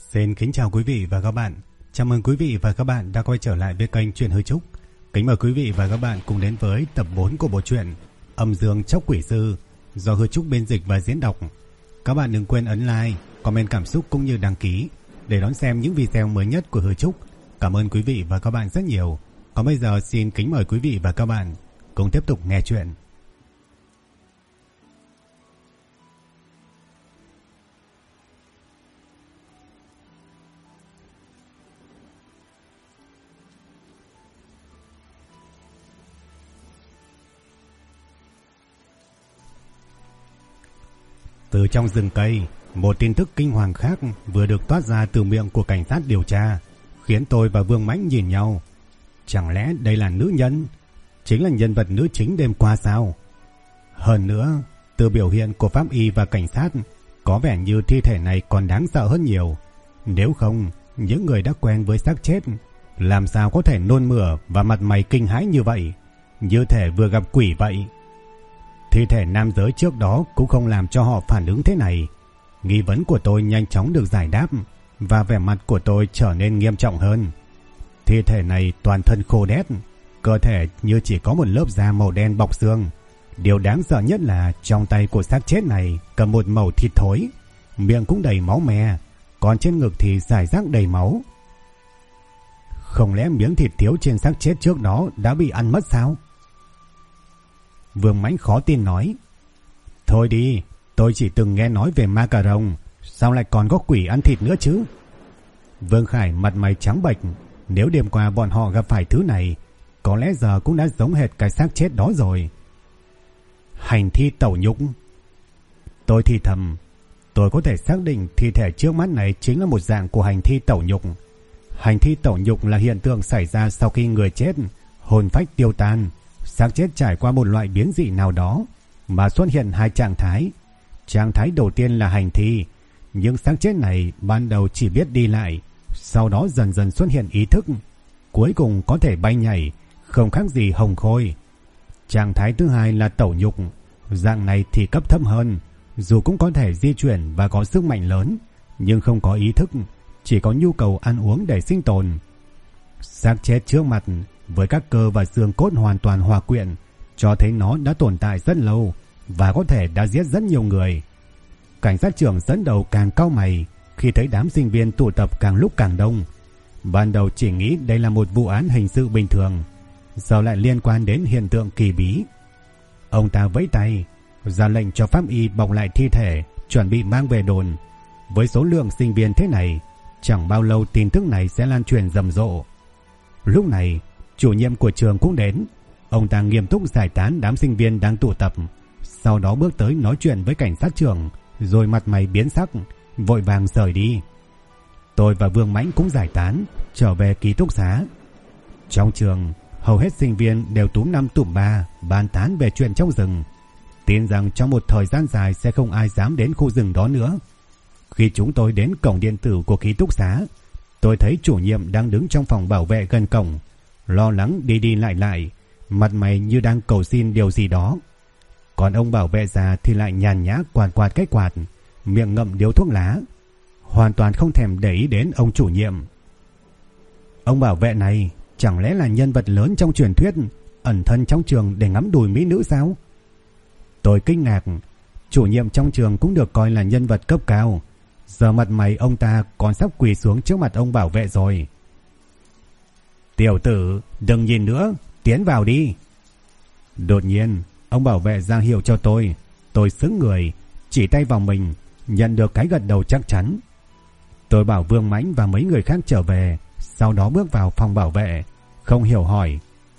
Xin kính chào quý vị và các bạn. Chào mừng quý vị và các bạn đã quay trở lại với kênh Truyện Hư Trúc. Kính mời quý vị và các bạn cùng đến với tập 4 của bộ truyện Âm Dương Chóc Quỷ Sư do Hư Trúc biên dịch và diễn đọc. Các bạn đừng quên ấn like, comment cảm xúc cũng như đăng ký để đón xem những video mới nhất của Hư Trúc. Cảm ơn quý vị và các bạn rất nhiều. Còn bây giờ xin kính mời quý vị và các bạn cùng tiếp tục nghe chuyện. Từ trong rừng cây, một tin tức kinh hoàng khác vừa được toát ra từ miệng của cảnh sát điều tra, khiến tôi và Vương Mãnh nhìn nhau. Chẳng lẽ đây là nữ nhân, chính là nhân vật nữ chính đêm qua sao? Hơn nữa, từ biểu hiện của pháp y và cảnh sát, có vẻ như thi thể này còn đáng sợ hơn nhiều. Nếu không, những người đã quen với xác chết, làm sao có thể nôn mửa và mặt mày kinh hãi như vậy, như thể vừa gặp quỷ vậy. Thi thể nam giới trước đó cũng không làm cho họ phản ứng thế này. Nghi vấn của tôi nhanh chóng được giải đáp và vẻ mặt của tôi trở nên nghiêm trọng hơn. Thi thể này toàn thân khô đét, cơ thể như chỉ có một lớp da màu đen bọc xương. Điều đáng sợ nhất là trong tay của xác chết này cầm một mẩu thịt thối, miệng cũng đầy máu me, còn trên ngực thì rải rác đầy máu. Không lẽ miếng thịt thiếu trên xác chết trước đó đã bị ăn mất sao? Vương Mãnh khó tin nói. Thôi đi, tôi chỉ từng nghe nói về ma cà rồng, sao lại còn có quỷ ăn thịt nữa chứ? Vương Khải mặt mày trắng bệch. Nếu đêm qua bọn họ gặp phải thứ này, có lẽ giờ cũng đã giống hệt cái xác chết đó rồi. Hành thi tẩu nhục. Tôi thì thầm, tôi có thể xác định thi thể trước mắt này chính là một dạng của hành thi tẩu nhục. Hành thi tẩu nhục là hiện tượng xảy ra sau khi người chết hồn phách tiêu tan, xác chết trải qua một loại biến dị nào đó mà xuất hiện hai trạng thái. Trạng thái đầu tiên là hành thi, nhưng xác chết này ban đầu chỉ biết đi lại, sau đó dần dần xuất hiện ý thức, cuối cùng có thể bay nhảy, không khác gì hồng khôi. Trạng thái thứ hai là tẩu nhục, dạng này thì cấp thấp hơn, dù cũng có thể di chuyển và có sức mạnh lớn, nhưng không có ý thức, chỉ có nhu cầu ăn uống để sinh tồn. Xác chết trước mặt với các cơ và xương cốt hoàn toàn hòa quyện, cho thấy nó đã tồn tại rất lâu và có thể đã giết rất nhiều người. Cảnh sát trưởng dẫn đầu càng cau mày khi thấy đám sinh viên tụ tập càng lúc càng đông. Ban đầu chỉ nghĩ đây là một vụ án hình sự bình thường, giờ lại liên quan đến hiện tượng kỳ bí. Ông ta vẫy tay, ra lệnh cho pháp y bọc lại thi thể, chuẩn bị mang về đồn. Với số lượng sinh viên thế này, chẳng bao lâu tin tức này sẽ lan truyền rầm rộ. Lúc này, chủ nhiệm của trường cũng đến. Ông ta nghiêm túc giải tán đám sinh viên đang tụ tập, sau đó bước tới nói chuyện với cảnh sát trưởng, rồi mặt mày biến sắc, vội vàng rời đi. Tôi và Vương Mãnh cũng giải tán, trở về ký túc xá. Trong trường, hầu hết sinh viên đều túm năm tụm ba, bàn tán về chuyện trong rừng, tin rằng trong một thời gian dài sẽ không ai dám đến khu rừng đó nữa. Khi chúng tôi đến cổng điện tử của ký túc xá, tôi thấy chủ nhiệm đang đứng trong phòng bảo vệ gần cổng, lo lắng đi đi lại lại, mặt mày như đang cầu xin điều gì đó. Còn ông bảo vệ già thì lại nhàn nhã quạt quạt cái quạt, miệng ngậm điếu thuốc lá, hoàn toàn không thèm để ý đến ông chủ nhiệm. Ông bảo vệ này chẳng lẽ là nhân vật lớn trong truyền thuyết, ẩn thân trong trường để ngắm đùi mỹ nữ sao? Tôi kinh ngạc, chủ nhiệm trong trường cũng được coi là nhân vật cấp cao, giờ mặt mày ông ta còn sắp quỳ xuống trước mặt ông bảo vệ rồi. Tiểu tử, đừng nhìn nữa, tiến vào đi. Đột nhiên, ông bảo vệ ra hiệu cho tôi sững người, chỉ tay vào mình, nhận được cái gật đầu chắc chắn. Tôi bảo Vương Mãnh và mấy người khác trở về, sau đó bước vào phòng bảo vệ, không hiểu hỏi.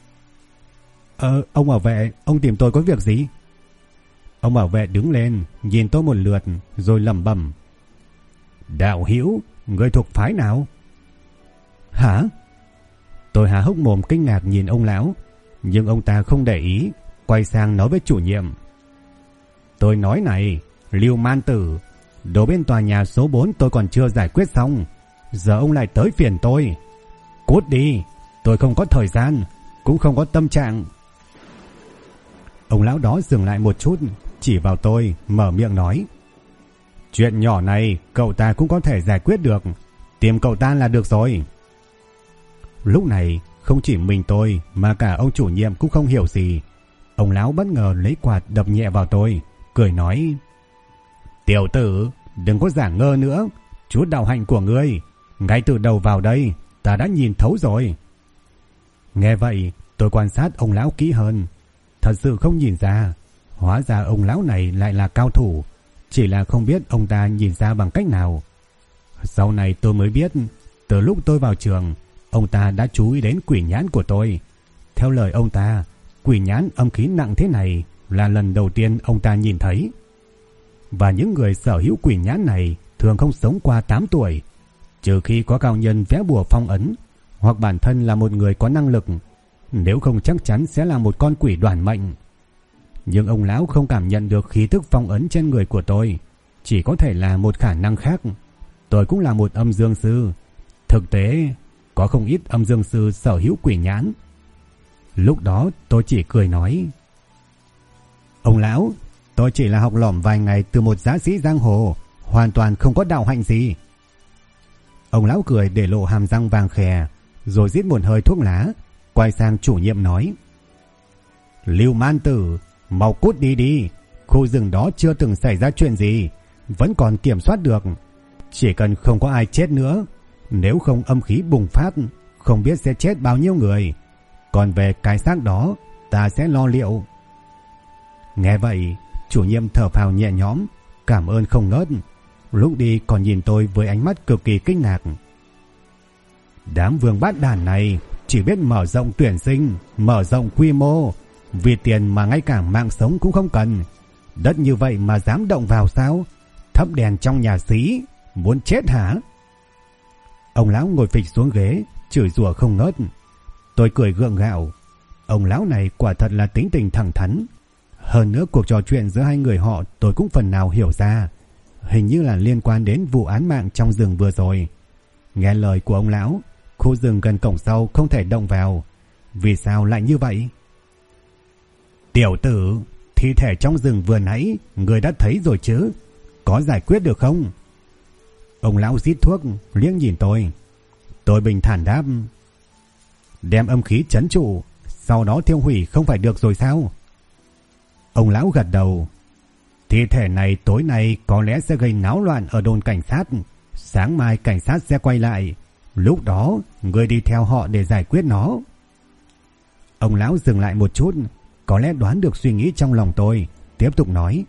Ông bảo vệ, ông tìm tôi có việc gì? Ông bảo vệ đứng lên, nhìn tôi một lượt, rồi lẩm bẩm. Đạo hữu, người thuộc phái nào? Hả? Tôi há hốc mồm kinh ngạc nhìn ông lão, nhưng ông ta không để ý, quay sang nói với chủ nhiệm. Tôi nói này, Lưu Man Tử, đồ bên tòa nhà số 4 tôi còn chưa giải quyết xong, giờ ông lại tới phiền tôi. Cút đi, tôi không có thời gian, cũng không có tâm trạng. Ông lão đó dừng lại một chút, chỉ vào tôi, mở miệng nói. Chuyện nhỏ này cậu ta cũng có thể giải quyết được, Tìm cậu ta là được rồi. Lúc này không chỉ mình tôi mà cả ông chủ nhiệm cũng không hiểu gì. Ông lão bất ngờ lấy quạt đập nhẹ vào tôi, cười nói: Tiểu tử, đừng có giả ngơ nữa. Chút đạo hạnh của ngươi ngay từ đầu vào đây ta đã nhìn thấu rồi. Nghe vậy tôi quan sát ông lão kỹ hơn. Thật sự không nhìn ra. Hóa ra ông lão này lại là cao thủ. Chỉ là không biết ông ta nhìn ra bằng cách nào. Sau này tôi mới biết, từ lúc tôi vào trường, ông ta đã chú ý đến quỷ nhãn của tôi. Theo lời ông ta, quỷ nhãn âm khí nặng thế này là lần đầu tiên ông ta nhìn thấy. Và những người sở hữu quỷ nhãn này thường không sống qua 8 tuổi, trừ khi có cao nhân vẽ bùa phong ấn, hoặc bản thân là một người có năng lực, nếu không chắc chắn sẽ là một con quỷ đoản mệnh. Nhưng ông lão không cảm nhận được khí tức phong ấn trên người của tôi, chỉ có thể là một khả năng khác. Tôi cũng là một âm dương sư. Thực tế, có không ít âm dương sư sở hữu quỷ nhãn. Lúc đó tôi chỉ cười nói: Ông lão, tôi chỉ là học lỏm vài ngày từ một giá sĩ giang hồ, hoàn toàn không có đạo hạnh gì. Ông lão cười để lộ hàm răng vàng khè, rồi rít một hơi thuốc lá, quay sang chủ nhiệm nói: Lưu Man Tử, mau cút đi đi. Khu rừng đó chưa từng xảy ra chuyện gì, vẫn còn kiểm soát được. Chỉ cần không có ai chết nữa, nếu không âm khí bùng phát, không biết sẽ chết bao nhiêu người. Còn về cái xác đó, ta sẽ lo liệu. Nghe vậy, chủ nhiệm thở phào nhẹ nhõm, cảm ơn không ngớt. Lúc đi còn nhìn tôi với ánh mắt cực kỳ kinh ngạc. Đám vương bát đàn này chỉ biết mở rộng tuyển sinh, mở rộng quy mô, vì tiền mà ngay cả mạng sống cũng không cần. Đất như vậy mà dám động vào sao? Thắp đèn trong nhà xí, muốn chết hả? Ông lão ngồi phịch xuống ghế, chửi rủa không ngớt. Tôi cười gượng gạo. Ông lão này quả thật là tính tình thẳng thắn. Hơn nữa cuộc trò chuyện giữa hai người họ tôi cũng phần nào hiểu ra. Hình như là liên quan đến vụ án mạng trong rừng vừa rồi. Nghe lời của ông lão, khu rừng gần cổng sau không thể động vào. Vì sao lại như vậy? Tiểu tử, thi thể trong rừng vừa nãy người đã thấy rồi chứ? Có giải quyết được không? Ông lão rít thuốc, liếc nhìn tôi. Tôi bình thản đáp: Đem âm khí trấn trụ, sau đó tiêu hủy không phải được rồi sao? Ông lão gật đầu. Thi thể này tối nay có lẽ sẽ gây náo loạn ở đồn cảnh sát. Sáng mai cảnh sát sẽ quay lại. Lúc đó người đi theo họ để giải quyết nó. Ông lão dừng lại một chút, có lẽ đoán được suy nghĩ trong lòng tôi, tiếp tục nói: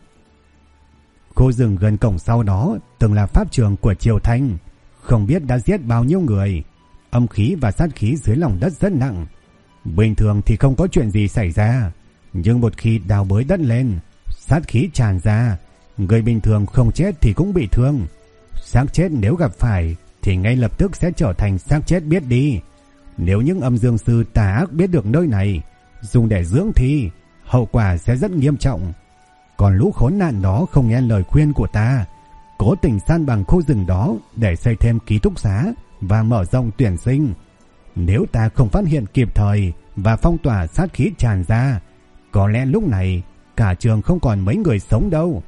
Khu rừng gần cổng sau đó từng là pháp trường của Triều Thanh, không biết đã giết bao nhiêu người. Âm khí và sát khí dưới lòng đất rất nặng. Bình thường thì không có chuyện gì xảy ra, nhưng một khi đào bới đất lên, sát khí tràn ra, người bình thường không chết thì cũng bị thương. Xác chết nếu gặp phải thì ngay lập tức sẽ trở thành xác chết biết đi. Nếu những âm dương sư tà ác biết được nơi này, dùng để dưỡng thi, hậu quả sẽ rất nghiêm trọng. Còn lũ khốn nạn đó không nghe lời khuyên của ta, cố tình san bằng khu rừng đó để xây thêm ký túc xá và mở rộng tuyển sinh. Nếu ta không phát hiện kịp thời và phong tỏa sát khí tràn ra, có lẽ lúc này cả trường không còn mấy người sống đâu.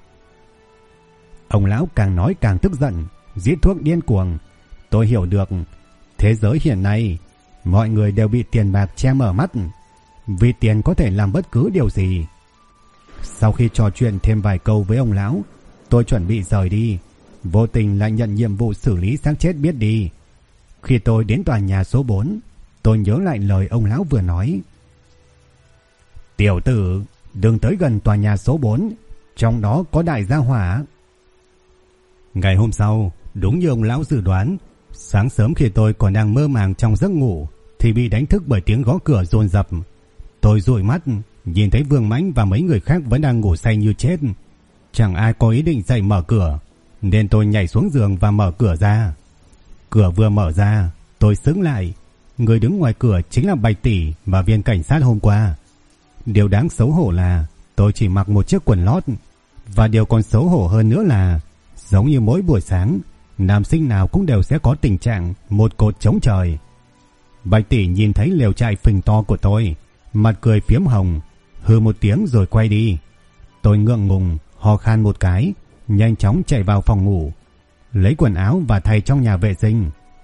Ông lão càng nói càng tức giận, rít thuốc điên cuồng. Tôi hiểu được, thế giới hiện nay mọi người đều bị tiền bạc che mở mắt, vì tiền có thể làm bất cứ điều gì. Sau khi trò chuyện thêm vài câu với ông lão, tôi chuẩn bị rời đi, vô tình lại nhận nhiệm vụ xử lý xác chết biết đi. Khi tôi đến tòa nhà số 4, tôi nhớ lại lời ông lão vừa nói: Tiểu tử, đừng tới gần tòa nhà số 4, trong đó có đại gia hỏa. Ngày hôm sau, đúng như ông lão dự đoán, sáng sớm khi tôi còn đang mơ màng trong giấc ngủ thì bị đánh thức bởi tiếng gõ cửa dồn dập. Tôi dụi mắt, nhìn thấy Vương Mãnh và mấy người khác vẫn đang ngủ say như chết. Chẳng ai có ý định dậy mở cửa, nên tôi nhảy xuống giường và mở cửa ra. Cửa vừa mở ra, tôi sững lại. Người đứng ngoài cửa chính là Bạch Tỷ và viên cảnh sát hôm qua. Điều đáng xấu hổ là tôi chỉ mặc một chiếc quần lót. Và điều còn xấu hổ hơn nữa là, giống như mỗi buổi sáng, nam sinh nào cũng đều sẽ có tình trạng một cột chống trời. Bạch Tỷ nhìn thấy lều trại phình to của tôi, mặt cười phiếm hồng, hừ một tiếng rồi quay đi. Tôi ngượng ngùng, ho khan một cái, nhanh chóng chạy vào phòng ngủ, lấy quần áo và thay trong nhà vệ sinh,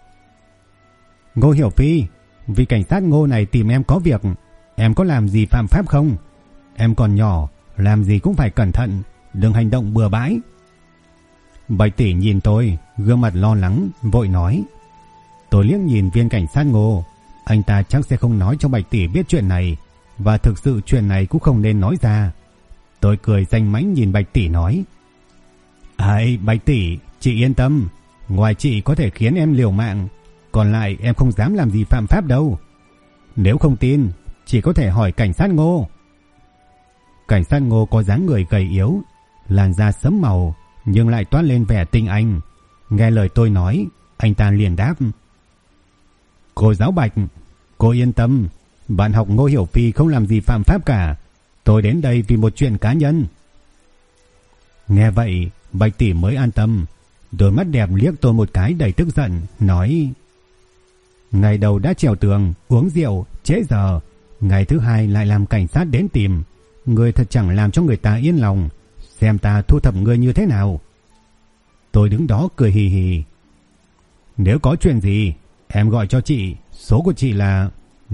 Ngô Hiểu Phi, vị cảnh sát Ngô này tìm em có việc. Em có làm gì phạm pháp không? Em còn nhỏ, làm gì cũng phải cẩn thận, đừng hành động bừa bãi. Bạch tỷ nhìn tôi, gương mặt lo lắng, vội nói. Tôi liếc nhìn viên cảnh sát Ngô, anh ta chắc sẽ không nói cho Bạch tỷ biết chuyện này, và thực sự chuyện này cũng không nên nói ra. Tôi cười danh mãnh nhìn Bạch tỷ nói. Ai, Bạch tỷ, chị yên tâm, ngoài chị có thể khiến em liều mạng, còn lại em không dám làm gì phạm pháp đâu. Nếu không tin, chỉ có thể hỏi cảnh sát Ngô. Cảnh sát Ngô có dáng người gầy yếu, làn da sẫm màu nhưng lại toát lên vẻ tinh anh. Nghe lời tôi nói, anh ta liền đáp. Cô giáo Bạch, cô yên tâm, bạn học Ngô Hiểu Phi không làm gì phạm pháp cả. Tôi đến đây vì một chuyện cá nhân. Nghe vậy, Bạch tỷ mới an tâm, đôi mắt đẹp liếc tôi một cái đầy tức giận, nói. Ngày đầu đã trèo tường, uống rượu, trễ giờ, ngày thứ hai lại làm cảnh sát đến tìm. Người thật chẳng làm cho người ta yên lòng, xem ta thu thập người như thế nào. Tôi đứng đó cười hì hì. Nếu có chuyện gì, em gọi cho chị, số của chị là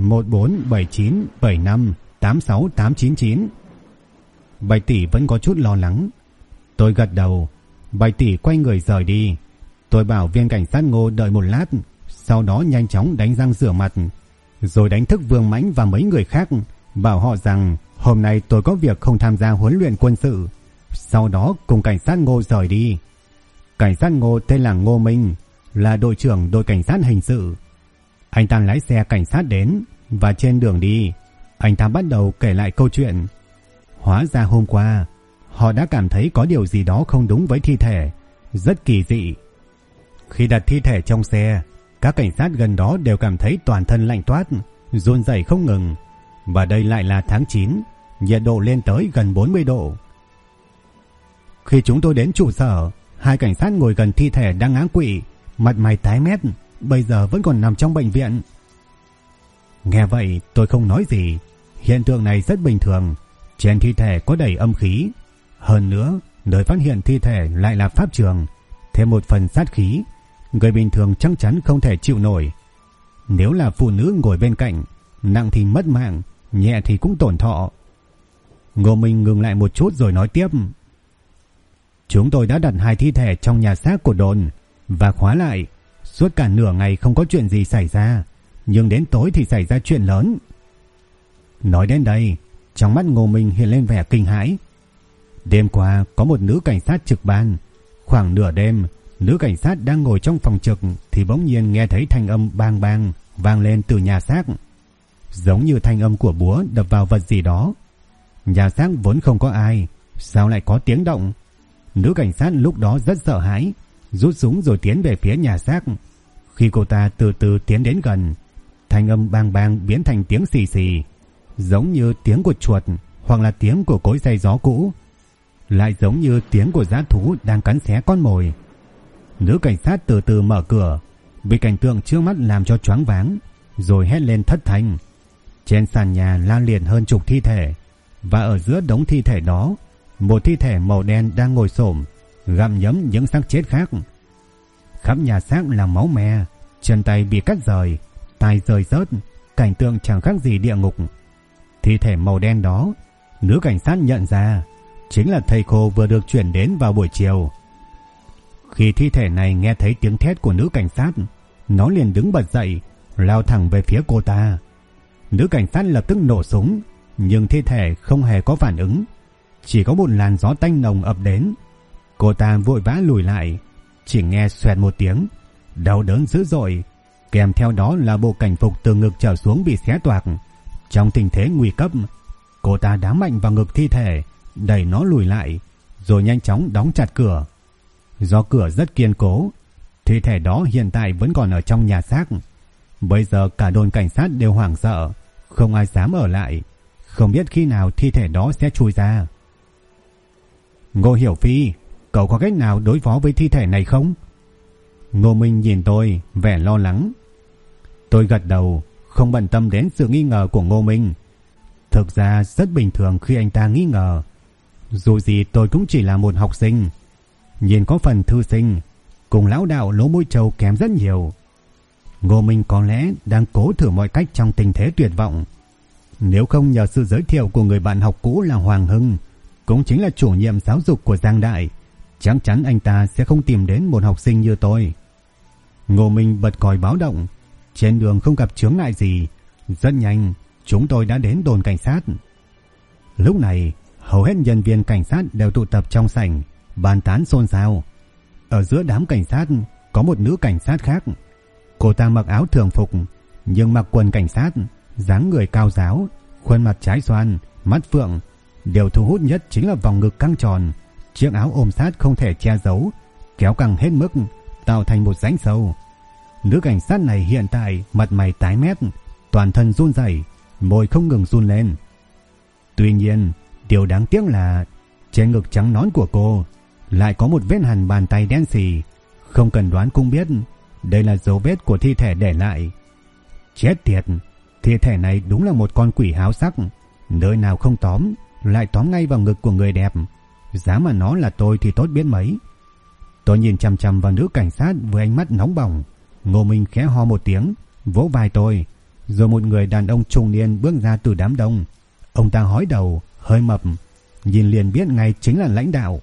147975868899. Bạch tỷ vẫn có chút lo lắng. Tôi gật đầu. Bạch tỷ quay người rời đi. Tôi bảo viên cảnh sát Ngô đợi một lát, sau đó nhanh chóng đánh răng rửa mặt, rồi đánh thức Vương Mãnh và mấy người khác, bảo họ rằng hôm nay tôi có việc không tham gia huấn luyện quân sự. Sau đó cùng cảnh sát Ngô rời đi. Cảnh sát Ngô tên là Ngô Minh, là đội trưởng đội cảnh sát hình sự. Anh ta lái xe cảnh sát đến, và trên đường đi, anh ta bắt đầu kể lại câu chuyện. Hóa ra hôm qua, họ đã cảm thấy có điều gì đó không đúng với thi thể, rất kỳ dị. Khi đặt thi thể trong xe, các cảnh sát gần đó đều cảm thấy toàn thân lạnh toát, run rẩy không ngừng. Và đây lại là tháng 9, nhiệt độ lên tới gần 40 độ. Khi chúng tôi đến trụ sở, hai cảnh sát ngồi gần thi thể đang ngã quỵ, mặt mày tái mét, bây giờ vẫn còn nằm trong bệnh viện. Nghe vậy tôi không nói gì. Hiện tượng này rất bình thường. Trên thi thể có đầy âm khí. Hơn nữa, nơi phát hiện thi thể lại là pháp trường, thêm một phần sát khí. Người bình thường chắc chắn không thể chịu nổi. Nếu là phụ nữ ngồi bên cạnh, nặng thì mất mạng, nhẹ thì cũng tổn thọ. Ngô Minh ngừng lại một chút rồi nói tiếp. Chúng tôi đã đặt hai thi thể trong nhà xác của đồn và khóa lại. Suốt cả nửa ngày không có chuyện gì xảy ra, nhưng đến tối thì xảy ra chuyện lớn. Nói đến đây, trong mắt Ngô Minh hiện lên vẻ kinh hãi. Đêm qua có một nữ cảnh sát trực ban. Khoảng nửa đêm, nữ cảnh sát đang ngồi trong phòng trực thì bỗng nhiên nghe thấy thanh âm bang bang vang lên từ nhà xác, giống như thanh âm của búa đập vào vật gì đó. Nhà xác vốn không có ai, sao lại có tiếng động? Nữ cảnh sát lúc đó rất sợ hãi, rút súng rồi tiến về phía nhà xác. Khi cô ta từ từ tiến đến gần, thanh âm bang bang biến thành tiếng xì xì, giống như tiếng của chuột hoặc là tiếng của cối xay gió cũ, lại giống như tiếng của dã thú đang cắn xé con mồi. Nữ cảnh sát từ từ mở cửa, bị cảnh tượng trước mắt làm cho choáng váng, rồi hét lên thất thanh. Trên sàn nhà la liệt hơn chục thi thể, và ở giữa đống thi thể đó, một thi thể màu đen đang ngồi xổm gặm nhấm những xác chết khác. Khắp nhà xác là máu me, chân tay bị cắt rời, tai rơi rớt, cảnh tượng chẳng khác gì địa ngục. Thi thể màu đen đó, nữ cảnh sát nhận ra chính là thầy cô vừa được chuyển đến vào buổi chiều. Khi thi thể này nghe thấy tiếng thét của nữ cảnh sát, nó liền đứng bật dậy, lao thẳng về phía cô ta. Nữ cảnh sát lập tức nổ súng, nhưng thi thể không hề có phản ứng, chỉ có một làn gió tanh nồng ập đến. Cô ta vội vã lùi lại, chỉ nghe xoẹt một tiếng, đau đớn dữ dội, kèm theo đó là bộ cảnh phục từ ngực trở xuống bị xé toạc. Trong tình thế nguy cấp, cô ta đá mạnh vào ngực thi thể, đẩy nó lùi lại, rồi nhanh chóng đóng chặt cửa. Do cửa rất kiên cố, thi thể đó hiện tại vẫn còn ở trong nhà xác. Bây giờ cả đồn cảnh sát đều hoảng sợ, không ai dám ở lại, không biết khi nào thi thể đó sẽ chui ra. Ngô Hiểu Phi, cậu có cách nào đối phó với thi thể này không? Ngô Minh nhìn tôi, vẻ lo lắng. Tôi gật đầu, không bận tâm đến sự nghi ngờ của Ngô Minh. Thực ra rất bình thường khi anh ta nghi ngờ. Dù gì tôi cũng chỉ là một học sinh, nhìn có phần thư sinh, cùng lão đạo Lỗ Mũi Trâu kém rất nhiều. Ngô Minh có lẽ đang cố thử mọi cách trong tình thế tuyệt vọng. Nếu không nhờ sự giới thiệu của người bạn học cũ là Hoàng Hưng, cũng chính là chủ nhiệm giáo dục của Giang Đại, chắc chắn anh ta sẽ không tìm đến một học sinh như tôi. Ngô Minh bật còi báo động. Trên đường không gặp chướng ngại gì. Rất nhanh chúng tôi đã đến đồn cảnh sát. Lúc này hầu hết nhân viên cảnh sát đều tụ tập trong sảnh, bàn tán xôn xao. Ở giữa đám cảnh sát có một nữ cảnh sát khác. Cô ta mặc áo thường phục nhưng mặc quần cảnh sát, dáng người cao ráo, khuôn mặt trái xoan, mắt phượng. Điều thu hút nhất chính là vòng ngực căng tròn, chiếc áo ôm sát không thể che giấu, kéo căng hết mức, tạo thành một rãnh sâu. Nữ cảnh sát này hiện tại mặt mày tái mét, toàn thân run rẩy, môi không ngừng run lên. Tuy nhiên, điều đáng tiếc là trên ngực trắng nõn của cô lại có một vết hằn bàn tay đen xì, không cần đoán cũng biết đây là dấu vết của thi thể để lại. Chết tiệt, thi thể này đúng là một con quỷ háo sắc, nơi nào không tóm lại tóm ngay vào ngực của người đẹp. Giá mà nó là tôi thì tốt biết mấy. Tôi nhìn chằm chằm vào nữ cảnh sát với ánh mắt nóng bỏng. Ngô Minh khẽ ho một tiếng, vỗ vai tôi, rồi một người đàn ông trung niên bước ra từ đám đông. Ông ta hói đầu, hơi mập, nhìn liền biết ngay chính là lãnh đạo.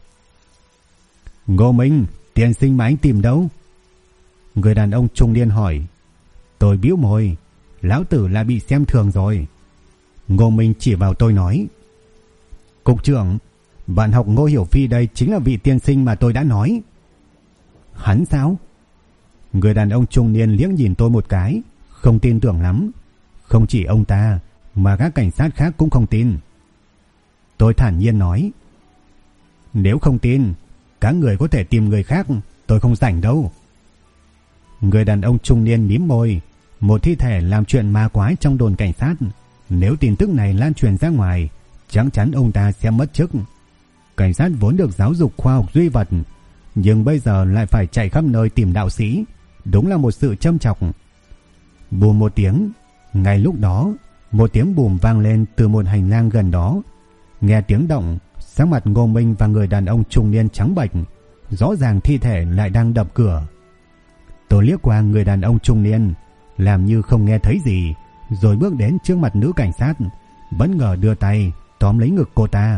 Ngô Minh, tiên sinh mà anh tìm đâu? Người đàn ông trung niên hỏi. Tôi bĩu môi, lão tử lại bị xem thường rồi. Ngô Minh chỉ vào tôi nói. Cục trưởng, bạn học Ngô Hiểu Phi đây chính là vị tiên sinh mà tôi đã nói. Hắn sao? Người đàn ông trung niên liếc nhìn tôi một cái, không tin tưởng lắm. Không chỉ ông ta mà các cảnh sát khác cũng không tin. Tôi thản nhiên nói. Nếu không tin, các người có thể tìm người khác, tôi không rảnh đâu. Người đàn ông trung niên mím môi. Một thi thể làm chuyện ma quái trong đồn cảnh sát, nếu tin tức này lan truyền ra ngoài, chắc chắn ông ta sẽ mất chức. Cảnh sát vốn được giáo dục khoa học duy vật, nhưng bây giờ lại phải chạy khắp nơi tìm đạo sĩ, đúng là một sự châm chọc. Bùm một tiếng. Ngay lúc đó, một tiếng bùm vang lên từ một hành lang gần đó. Nghe tiếng động, sắc mặt Ngô Minh và người đàn ông trung niên trắng bệch, rõ ràng thi thể lại đang đập cửa. Tôi liếc qua người đàn ông trung niên, làm như không nghe thấy gì, rồi bước đến trước mặt nữ cảnh sát, bất ngờ đưa tay tóm lấy ngực cô ta.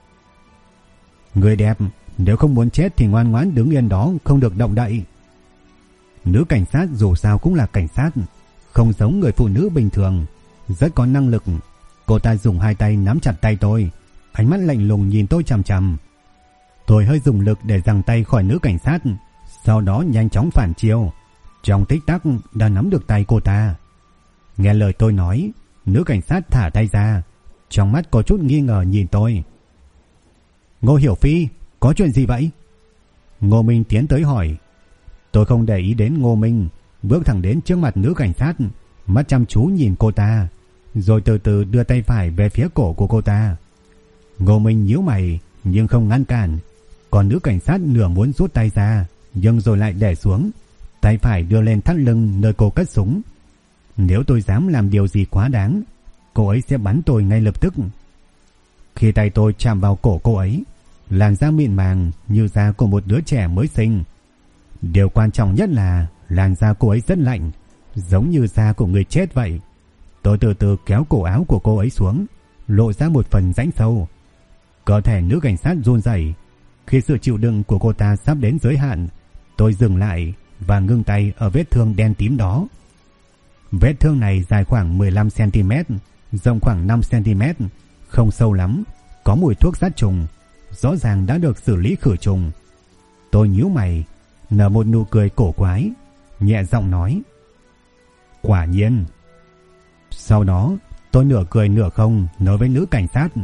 Người đẹp, nếu không muốn chết thì ngoan ngoãn đứng yên đó, không được động đậy. Nữ cảnh sát dù sao cũng là cảnh sát, không giống người phụ nữ bình thường, rất có năng lực. Cô ta dùng hai tay nắm chặt tay tôi, ánh mắt lạnh lùng nhìn tôi chằm chằm. Tôi hơi dùng lực để giằng tay khỏi nữ cảnh sát, sau đó nhanh chóng phản chiêu. Trong tích tắc đã nắm được tay cô ta. Nghe lời tôi nói, nữ cảnh sát thả tay ra, trong mắt có chút nghi ngờ nhìn tôi. Ngô Hiểu Phi, có chuyện gì vậy? Ngô Minh tiến tới hỏi. Tôi không để ý đến Ngô Minh, bước thẳng đến trước mặt nữ cảnh sát, mắt chăm chú nhìn cô ta, rồi từ từ đưa tay phải về phía cổ của cô ta. Ngô Minh nhíu mày nhưng không ngăn cản, còn nữ cảnh sát nửa muốn rút tay ra, nhưng rồi lại để xuống, tay phải đưa lên thắt lưng nơi cô cất súng. Nếu tôi dám làm điều gì quá đáng, cô ấy sẽ bắn tôi ngay lập tức. Khi tay tôi chạm vào cổ cô ấy, làn da mịn màng như da của một đứa trẻ mới sinh. Điều quan trọng nhất là làn da cô ấy rất lạnh, giống như da của người chết vậy. Tôi từ từ kéo cổ áo của cô ấy xuống, lộ ra một phần rãnh sâu. Cơ thể nữ cảnh sát run rẩy. Khi sự chịu đựng của cô ta sắp đến giới hạn, tôi dừng lại và ngưng tay ở vết thương đen tím đó. Vết thương này dài khoảng 15 cm, rộng khoảng 5 cm, không sâu lắm, có mùi thuốc sát trùng, rõ ràng đã được xử lý khử trùng. Tôi nhíu mày, nở một nụ cười cổ quái, nhẹ giọng nói: Quả nhiên. Sau đó, tôi nửa cười nửa không nói với nữ cảnh sát: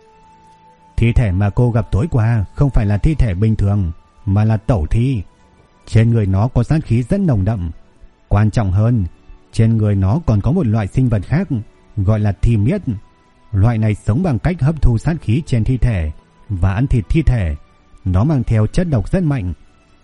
Thi thể mà cô gặp tối qua không phải là thi thể bình thường, mà là tẩu thi. Trên người nó có sát khí rất nồng đậm. Quan trọng hơn, trên người nó còn có một loại sinh vật khác, gọi là thi miết. Loại này sống bằng cách hấp thu sát khí trên thi thể và ăn thịt thi thể. Nó mang theo chất độc rất mạnh.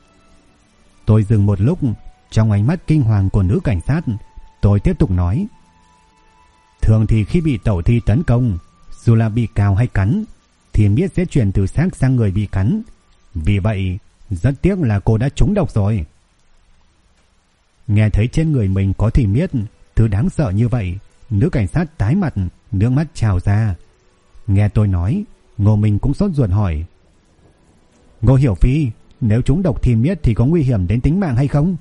Tôi dừng một lúc, trong ánh mắt kinh hoàng của nữ cảnh sát, tôi tiếp tục nói: Thường thì khi bị tẩu thi tấn công, dù là bị cào hay cắn, thì miết sẽ chuyển từ xác sang người bị cắn. Vì vậy, rất tiếc là cô đã trúng độc rồi. Nghe thấy trên người mình có thì miết, thứ đáng sợ như vậy, nữ cảnh sát tái mặt, nước mắt trào ra. Nghe tôi nói, Ngô Minh cũng sốt ruột hỏi: Ngô Hiểu Phi, nếu chúng độc thì miết thì có nguy hiểm đến tính mạng hay không?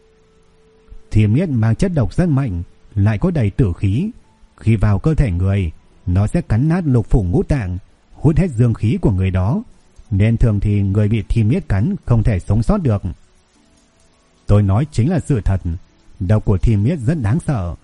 Thì miết mang chất độc rất mạnh, lại có đầy tử khí. Khi vào cơ thể người, nó sẽ cắn nát lục phủ ngũ tạng, hút hết dương khí của người đó, nên thường thì người bị thì miết cắn không thể sống sót được. Tôi nói chính là sự thật, độc của thì miết rất đáng sợ.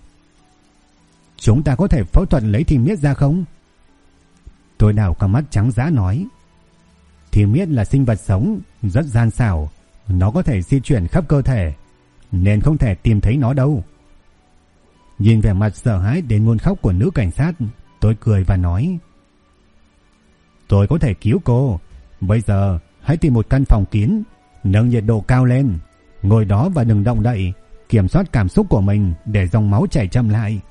Chúng ta có thể phẫu thuật lấy thì miết ra không? Tôi đảo cả mắt trắng dã nói: Thì miết là sinh vật sống, rất gian xảo, nó có thể di chuyển khắp cơ thể, nên không thể tìm thấy nó đâu. Nhìn vẻ mặt sợ hãi đến muốn khóc của nữ cảnh sát, tôi cười và nói: Tôi có thể cứu cô. Bây giờ hãy tìm một căn phòng kín, nâng nhiệt độ cao lên, ngồi đó và đừng động đậy, kiểm soát cảm xúc của mình để dòng máu chảy chậm lại.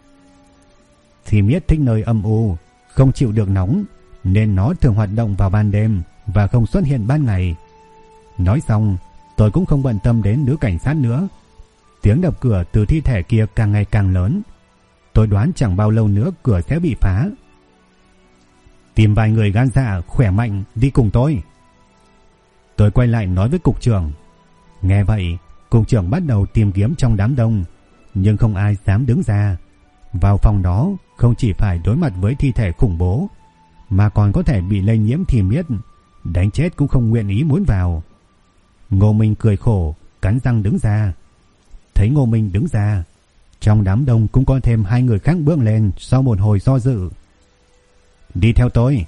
Thì miết thích nơi âm u, không chịu được nóng, nên nó thường hoạt động vào ban đêm và không xuất hiện ban ngày. Nói xong, tôi cũng không bận tâm đến nữ cảnh sát nữa. Tiếng đập cửa từ thi thể kia càng ngày càng lớn. Tôi đoán chẳng bao lâu nữa cửa sẽ bị phá. Tìm vài người gan dạ, khỏe mạnh đi cùng tôi. Tôi quay lại nói với cục trưởng. Nghe vậy, cục trưởng bắt đầu tìm kiếm trong đám đông, nhưng không ai dám đứng ra. Vào phòng đó không chỉ phải đối mặt với thi thể khủng bố, mà còn có thể bị lây nhiễm thì miết, đánh chết cũng không nguyện ý muốn vào. Ngô Minh cười khổ, cắn răng đứng ra. Thấy Ngô Minh đứng ra, trong đám đông cũng có thêm 2 người khác bước lên sau một hồi do dự. Đi theo tôi.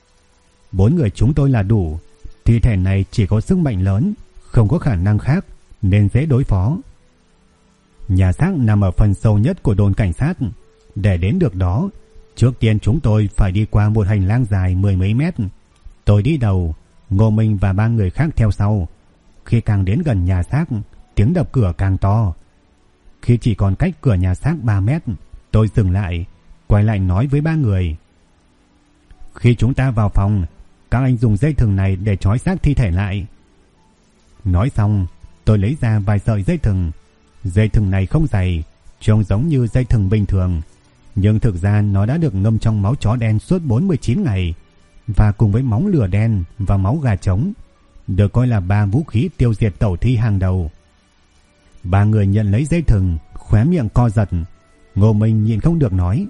4 người chúng tôi là đủ. Thi thể này chỉ có sức mạnh lớn, không có khả năng khác, nên dễ đối phó. Nhà xác nằm ở phần sâu nhất của đồn cảnh sát. Để đến được đó, trước tiên chúng tôi phải đi qua một hành lang dài 10 mấy mét. Tôi đi đầu, Ngô Minh và 3 người khác theo sau. Khi càng đến gần nhà xác, tiếng đập cửa càng to. Khi chỉ còn cách cửa nhà xác 3 mét, tôi dừng lại, quay lại nói với 3 người: Khi chúng ta vào phòng, các anh dùng dây thừng này để trói xác thi thể lại. Nói xong, tôi lấy ra vài sợi dây thừng. Dây thừng này không dày, trông giống như dây thừng bình thường, nhưng thực ra nó đã được ngâm trong máu chó đen suốt 49 ngày, và cùng với máu lửa đen và máu gà trống, được coi là 3 vũ khí tiêu diệt tẩu thi hàng đầu. 3 người nhận lấy dây thừng, khóe miệng co giật. Ngô Minh nhịn không được nói: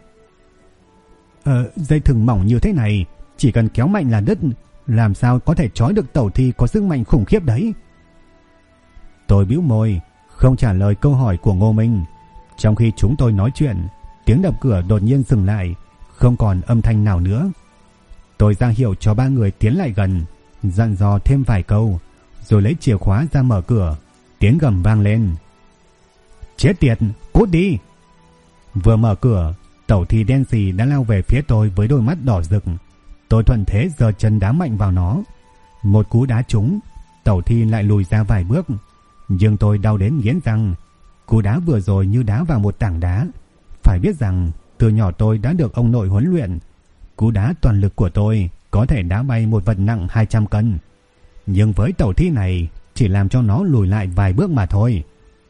Dây thừng mỏng như thế này, chỉ cần kéo mạnh là đứt, làm sao có thể trói được tẩu thi có sức mạnh khủng khiếp đấy? Tôi bĩu môi, không trả lời câu hỏi của Ngô Minh. Trong khi chúng tôi nói chuyện, tiếng đập cửa đột nhiên dừng lại, không còn âm thanh nào nữa. Tôi ra hiệu cho 3 người tiến lại gần, dặn dò thêm vài câu, rồi lấy chìa khóa ra mở cửa. Tiếng gầm vang lên: Chết tiệt, cút đi! Vừa mở cửa, tẩu thi đen xì đã lao về phía tôi với đôi mắt đỏ rực. Tôi thuận thế giơ chân đá mạnh vào nó. Một cú đá trúng, tẩu thi lại lùi ra vài bước, nhưng tôi đau đến nghiến răng. Cú đá vừa rồi như đá vào một tảng đá. Phải biết rằng từ nhỏ tôi đã được ông nội huấn luyện. Cú đá toàn lực của tôi có thể đá bay một vật nặng 200 cân, nhưng với tẩu thi này chỉ làm cho nó lùi lại vài bước mà thôi.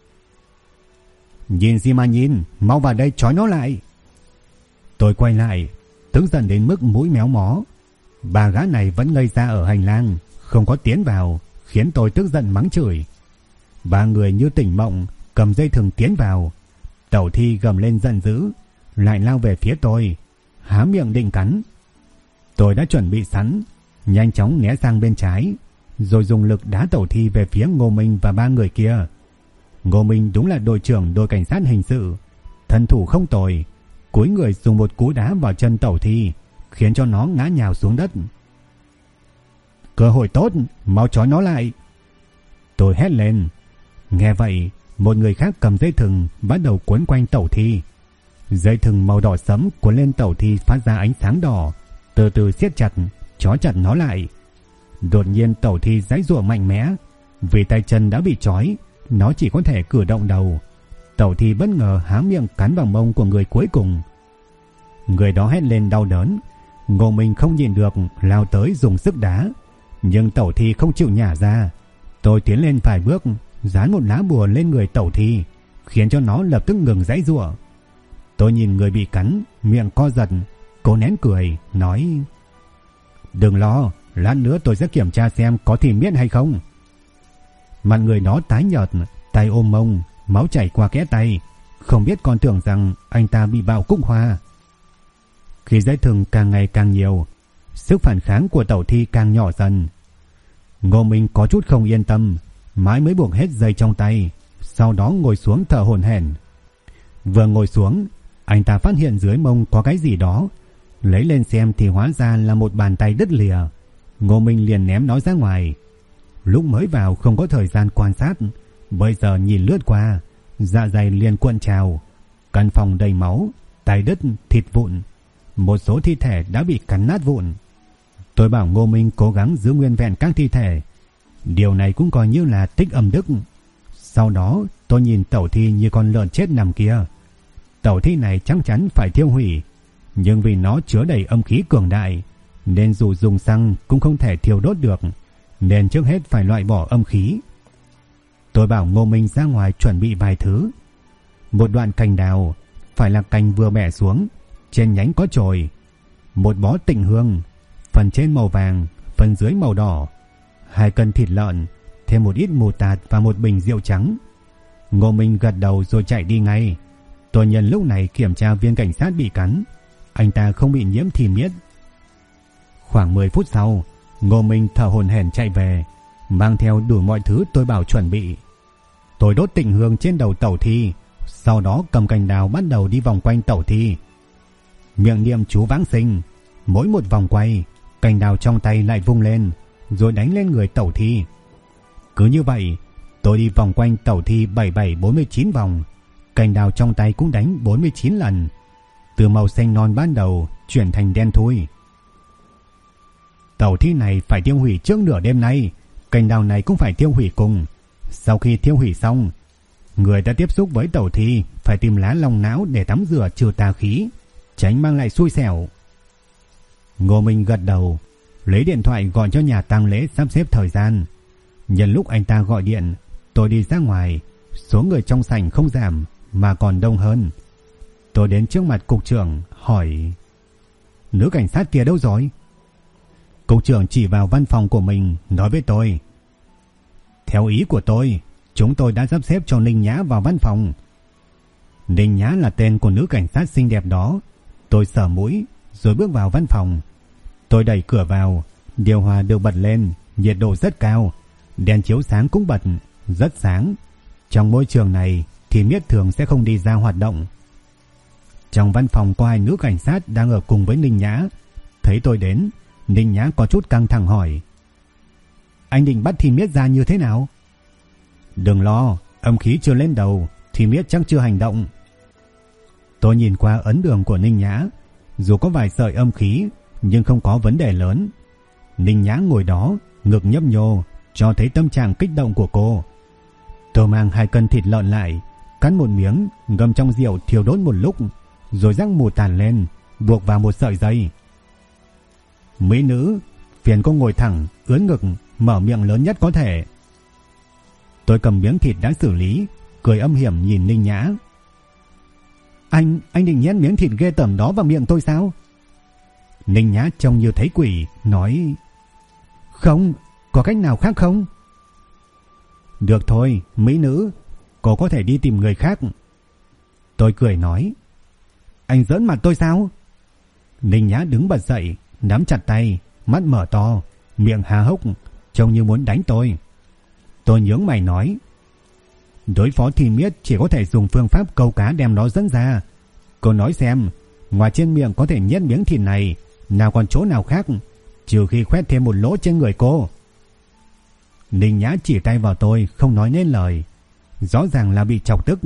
Nhìn gì mà nhìn, mau vào đây trói nó lại. Tôi quay lại, tức giận đến mức mũi méo mó. 3 gã này vẫn ngây ra ở hành lang, không có tiến vào, khiến tôi tức giận mắng chửi. 3 người như tỉnh mộng, cầm dây thừng tiến vào. Tẩu thi gầm lên giận dữ, lại lao về phía tôi, há miệng định cắn. Tôi đã chuẩn bị sẵn, nhanh chóng né sang bên trái, rồi dùng lực đá tẩu thi về phía Ngô Minh và 3 người kia. Ngô Minh đúng là đội trưởng đội cảnh sát hình sự, thân thủ không tồi, cúi người dùng một cú đá vào chân tẩu thi, khiến cho nó ngã nhào xuống đất. Cơ hội tốt, mau trói nó lại! Tôi hét lên. Nghe vậy, một người khác cầm dây thừng bắt đầu quấn quanh tẩu thi. Dây thừng màu đỏ sẫm cuốn lên tẩu thi phát ra ánh sáng đỏ, từ từ siết chặt, trói chặt nó lại. Đột nhiên tẩu thi giãy giụa mạnh mẽ, vì tay chân đã bị trói, nó chỉ có thể cử động đầu. Tẩu thi bất ngờ há miệng cắn vào mông của người cuối cùng. Người đó hét lên đau đớn. Ngô Minh không nhịn được, lao tới dùng sức đá, nhưng tẩu thi không chịu nhả ra. Tôi tiến lên vài bước, dán một lá bùa lên người tẩu thi, khiến cho nó lập tức ngừng giãy giụa. Tôi nhìn người bị cắn, miệng co giật, cố nén cười, nói: "Đừng lo, lát nữa tôi sẽ kiểm tra xem có thì miết hay không." Mặt người nó tái nhợt, tay ôm mông, máu chảy qua kẽ tay, không biết còn tưởng rằng anh ta bị bạo cúc hoa. Khi dây thừng càng ngày càng nhiều, sức phản kháng của tẩu thi càng nhỏ dần. Ngô Minh có chút không yên tâm, mãi mới buộc hết dây trong tay, sau đó ngồi xuống thở hổn hển. Vừa ngồi xuống, anh ta phát hiện dưới mông có cái gì đó, lấy lên xem thì hóa ra là một bàn tay đứt lìa. Ngô Minh liền ném nó ra ngoài. Lúc mới vào không có thời gian quan sát, bây giờ nhìn lướt qua, dạ dày liền cuộn trào, căn phòng đầy máu, tay đứt, thịt vụn, một số thi thể đã bị cắn nát vụn. Tôi bảo Ngô Minh cố gắng giữ nguyên vẹn các thi thể, điều này cũng coi như là tích âm đức. Sau đó tôi nhìn tẩu thi như con lợn chết nằm kia. Tẩu thi này chắc chắn phải tiêu hủy, nhưng vì nó chứa đầy âm khí cường đại, nên dù dùng xăng cũng không thể thiêu đốt được, nên trước hết phải loại bỏ âm khí. Tôi bảo Ngô Minh ra ngoài chuẩn bị vài thứ. Một đoạn cành đào, phải là cành vừa bẻ xuống, trên nhánh có chồi, một bó tịnh hương, phần trên màu vàng, phần dưới màu đỏ, 2 cân thịt lợn, thêm một ít mù tạt và một bình rượu trắng. Ngô Minh gật đầu rồi chạy đi ngay. Tôi nhân lúc này kiểm tra viên cảnh sát bị cắn, anh ta không bị nhiễm thì miết. Khoảng 10 phút sau, Ngô Minh thở hổn hển chạy về, mang theo đủ mọi thứ tôi bảo chuẩn bị. Tôi đốt tịnh hương trên đầu tẩu thi, sau đó cầm cành đào bắt đầu đi vòng quanh tẩu thi, miệng niệm chú vãng sinh. Mỗi một vòng quay, cành đào trong tay lại vung lên, rồi đánh lên người tẩu thi. Cứ như vậy, tôi đi vòng quanh tẩu thi 77-49 vòng, cành đào trong tay cũng đánh 49 lần, từ màu xanh non ban đầu chuyển thành đen thui. Tẩu thi này phải tiêu hủy trước nửa đêm nay, cành đào này cũng phải tiêu hủy cùng. Sau khi tiêu hủy xong, người đã tiếp xúc với tẩu thi phải tìm lá long não để tắm rửa trừ tà khí, tránh mang lại xui xẻo. Ngô Minh gật đầu, lấy điện thoại gọi cho nhà tang lễ sắp xếp thời gian. Nhân lúc anh ta gọi điện, tôi đi ra ngoài, số người trong sảnh không giảm mà còn đông hơn. Tôi đến trước mặt cục trưởng hỏi: "Nữ cảnh sát kia đâu rồi?" Cục trưởng chỉ vào văn phòng của mình, nói với tôi: "Theo ý của tôi, chúng tôi đã sắp xếp cho Ninh Nhã vào văn phòng." Ninh Nhã là tên của nữ cảnh sát xinh đẹp đó. Tôi sờ mũi rồi bước vào văn phòng. Tôi đẩy cửa vào, điều hòa được bật lên, nhiệt độ rất cao, đèn chiếu sáng cũng bật, rất sáng. Trong môi trường này thì miết thường sẽ không đi ra hoạt động. Trong văn phòng có 2 nữ cảnh sát đang ở cùng với Ninh Nhã. Thấy tôi đến, Ninh Nhã có chút căng thẳng hỏi: "Anh định bắt thì miết ra như thế nào?" "Đừng lo, âm khí chưa lên đầu thì miết chắc chưa hành động." Tôi nhìn qua ấn đường của Ninh Nhã, dù có vài sợi âm khí nhưng không có vấn đề lớn. Ninh Nhã ngồi đó, ngực nhấp nhô, cho thấy tâm trạng kích động của cô. Tôi mang 2 cân thịt lợn lại, cắn một miếng, ngâm trong rượu thiêu đốt một lúc, rồi rắc mù tàn lên, buộc vào một sợi dây. "Mỹ nữ, phiền cô ngồi thẳng, ưỡn ngực, mở miệng lớn nhất có thể." Tôi cầm miếng thịt đã xử lý, cười âm hiểm nhìn Ninh Nhã. Anh định nhét miếng thịt ghê tởm đó vào miệng tôi sao?" Ninh Nhã trông như thấy quỷ, nói: "Không, có cách nào khác không?" "Được thôi, mỹ nữ, cô có thể đi tìm người khác." Tôi cười nói: "Anh giỡn mặt tôi sao?" Ninh Nhã đứng bật dậy, nắm chặt tay, mắt mở to, miệng há hốc, trông như muốn đánh tôi. Tôi nhướng mày nói: "Đối phó thì miết chỉ có thể dùng phương pháp câu cá đem nó dẫn ra. Cô nói xem, ngoài trên miệng có thể nhét miếng thịt này, nào còn chỗ nào khác, trừ khi khoét thêm một lỗ trên người cô." Ninh Nhã chỉ tay vào tôi, không nói nên lời, rõ ràng là bị chọc tức.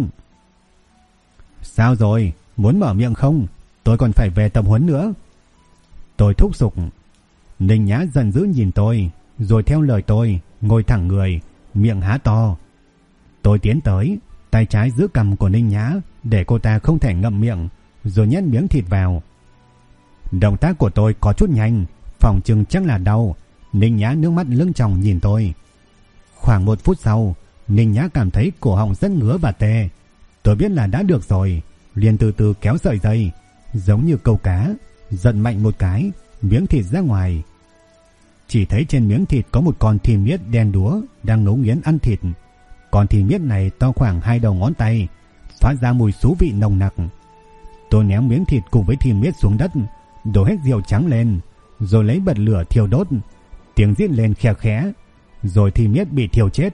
"Sao rồi, muốn mở miệng không? Tôi còn phải về tập huấn nữa." Tôi thúc giục. Ninh Nhã giận dữ nhìn tôi, rồi theo lời tôi ngồi thẳng người, miệng há to. Tôi tiến tới, tay trái giữ cằm của Ninh Nhã để cô ta không thể ngậm miệng, rồi nhét miếng thịt vào. Động tác của tôi có chút nhanh, phòng chừng chắc là đau. Ninh Nhã nước mắt lưng tròng nhìn tôi. Khoảng 1 phút sau, Ninh Nhã cảm thấy cổ họng rất ngứa và tê. Tôi biết là đã được rồi, liền từ từ kéo sợi dây, giống như câu cá, giật mạnh một cái, miếng thịt ra ngoài. Chỉ thấy trên miếng thịt có một con thì miết đen đúa đang ngấu nghiến ăn thịt. Con thì miết này to khoảng 2 đầu ngón tay, phát ra mùi xú vị nồng nặc. Tôi ném miếng thịt cùng với thì miết xuống đất, đổ hết rượu trắng lên, rồi lấy bật lửa thiêu đốt. Tiếng rít lên khe khẽ, rồi thì miết bị thiêu chết.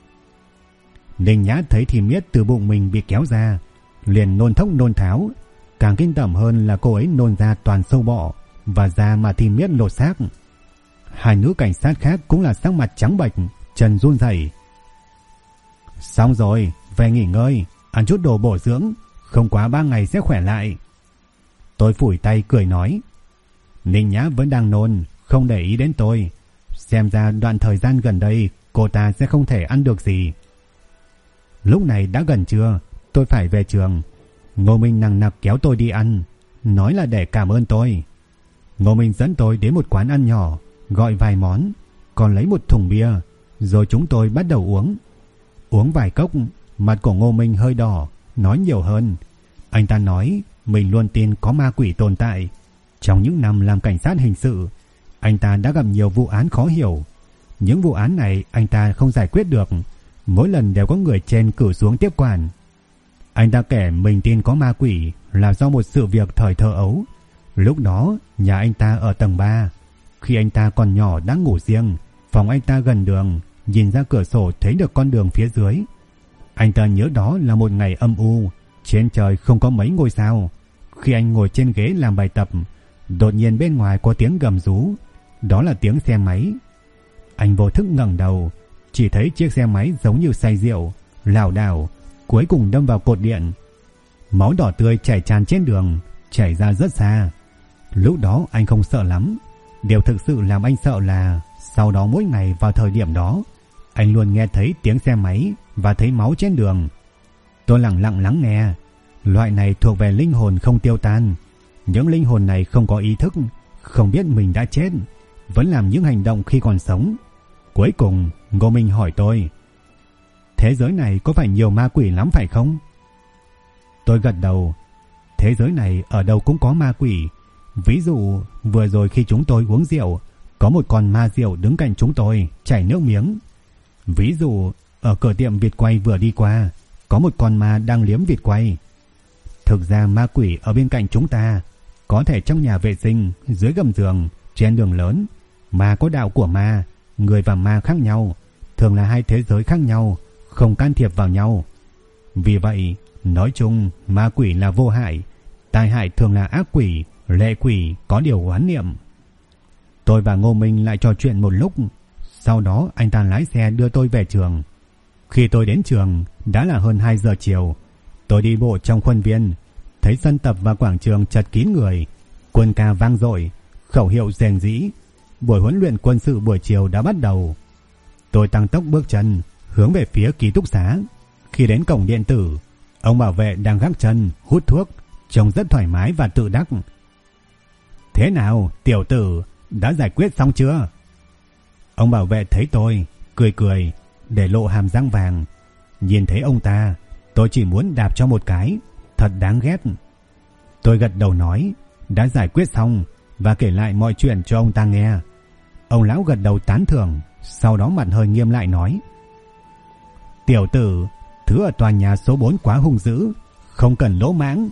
Ninh Nhã thấy thì miết từ bụng mình bị kéo ra, liền nôn thốc nôn tháo. Càng kinh tởm hơn là cô ấy nôn ra toàn sâu bọ và da mà thì miết lột xác. Hai nữ cảnh sát khác cũng là sắc mặt trắng bệch, chân run rẩy. Xong rồi, về nghỉ ngơi, ăn chút đồ bổ dưỡng, không quá 3 ngày sẽ khỏe lại. Tôi phủi tay cười nói. Ninh Nhã vẫn đang nôn, không để ý đến tôi. Xem ra đoạn thời gian gần đây cô ta sẽ không thể ăn được gì. Lúc này đã gần trưa, tôi phải về trường. Ngô Minh nằng nặc kéo tôi đi ăn, nói là để cảm ơn tôi. Ngô Minh dẫn tôi đến một quán ăn nhỏ, gọi vài món, còn lấy một thùng bia, rồi chúng tôi bắt đầu uống. Uống vài cốc, mặt của Ngô Minh hơi đỏ, nói nhiều hơn. Anh ta nói mình luôn tin có ma quỷ tồn tại. Trong những năm làm cảnh sát hình sự, anh ta đã gặp nhiều vụ án khó hiểu. Những vụ án này anh ta không giải quyết được, mỗi lần đều có người trên cử xuống tiếp quản. Anh ta kể mình tin có ma quỷ là do một sự việc thời thơ ấu. Lúc đó nhà anh ta ở tầng 3. Khi anh ta còn nhỏ đã ngủ riêng, phòng anh ta gần đường, nhìn ra cửa sổ thấy được con đường phía dưới. Anh ta nhớ đó là một ngày âm u, trên trời không có mấy ngôi sao. Khi anh ngồi trên ghế làm bài tập, đột nhiên bên ngoài có tiếng gầm rú, đó là tiếng xe máy. Anh vô thức ngẩng đầu, chỉ thấy chiếc xe máy giống như say rượu, lảo đảo, cuối cùng đâm vào cột điện. Máu đỏ tươi chảy tràn trên đường, chảy ra rất xa. Lúc đó anh không sợ lắm. Điều thực sự làm anh sợ là sau đó mỗi ngày vào thời điểm đó, anh luôn nghe thấy tiếng xe máy và thấy máu trên đường. Tôi lặng lặng lắng nghe. Loại này thuộc về linh hồn không tiêu tan. Những linh hồn này không có ý thức, không biết mình đã chết, vẫn làm những hành động khi còn sống. Cuối cùng Ngô Minh hỏi tôi, thế giới này có phải nhiều ma quỷ lắm phải không? Tôi gật đầu. Thế giới này ở đâu cũng có ma quỷ. Ví dụ vừa rồi khi chúng tôi uống rượu, có một con ma rượu đứng cạnh chúng tôi chảy nước miếng. Ví dụ ở cửa tiệm vịt quay vừa đi qua, có một con ma đang liếm vịt quay. Thực ra ma quỷ ở bên cạnh chúng ta, có thể trong nhà vệ sinh, dưới gầm giường, trên đường lớn. Ma có đạo của ma, người và ma khác nhau, thường là hai thế giới khác nhau, không can thiệp vào nhau. Vì vậy, nói chung ma quỷ là vô hại, tai hại thường là ác quỷ, lệ quỷ có điều oán niệm. Tôi và Ngô Minh lại trò chuyện một lúc, sau đó anh ta lái xe đưa tôi về trường. Khi tôi đến trường đã là hơn 2 giờ chiều. Tôi đi bộ trong khuôn viên, thấy sân tập và quảng trường chật kín người, quân ca vang dội, khẩu hiệu rền rĩ. Buổi huấn luyện quân sự buổi chiều đã bắt đầu. Tôi tăng tốc bước chân hướng về phía ký túc xá. Khi đến cổng điện tử, ông bảo vệ đang gác chân hút thuốc, trông rất thoải mái và tự đắc. Thế nào tiểu tử, đã giải quyết xong chưa? Ông bảo vệ thấy tôi cười cười, để lộ hàm răng vàng. Nhìn thấy ông ta, tôi chỉ muốn đạp cho một cái, thật đáng ghét. Tôi gật đầu nói đã giải quyết xong và kể lại mọi chuyện cho ông ta nghe. Ông lão gật đầu tán thưởng, sau đó mặt hơi nghiêm lại nói, tiểu tử, thứ ở tòa nhà số 4 quá hung dữ, không cần lỗ mãng.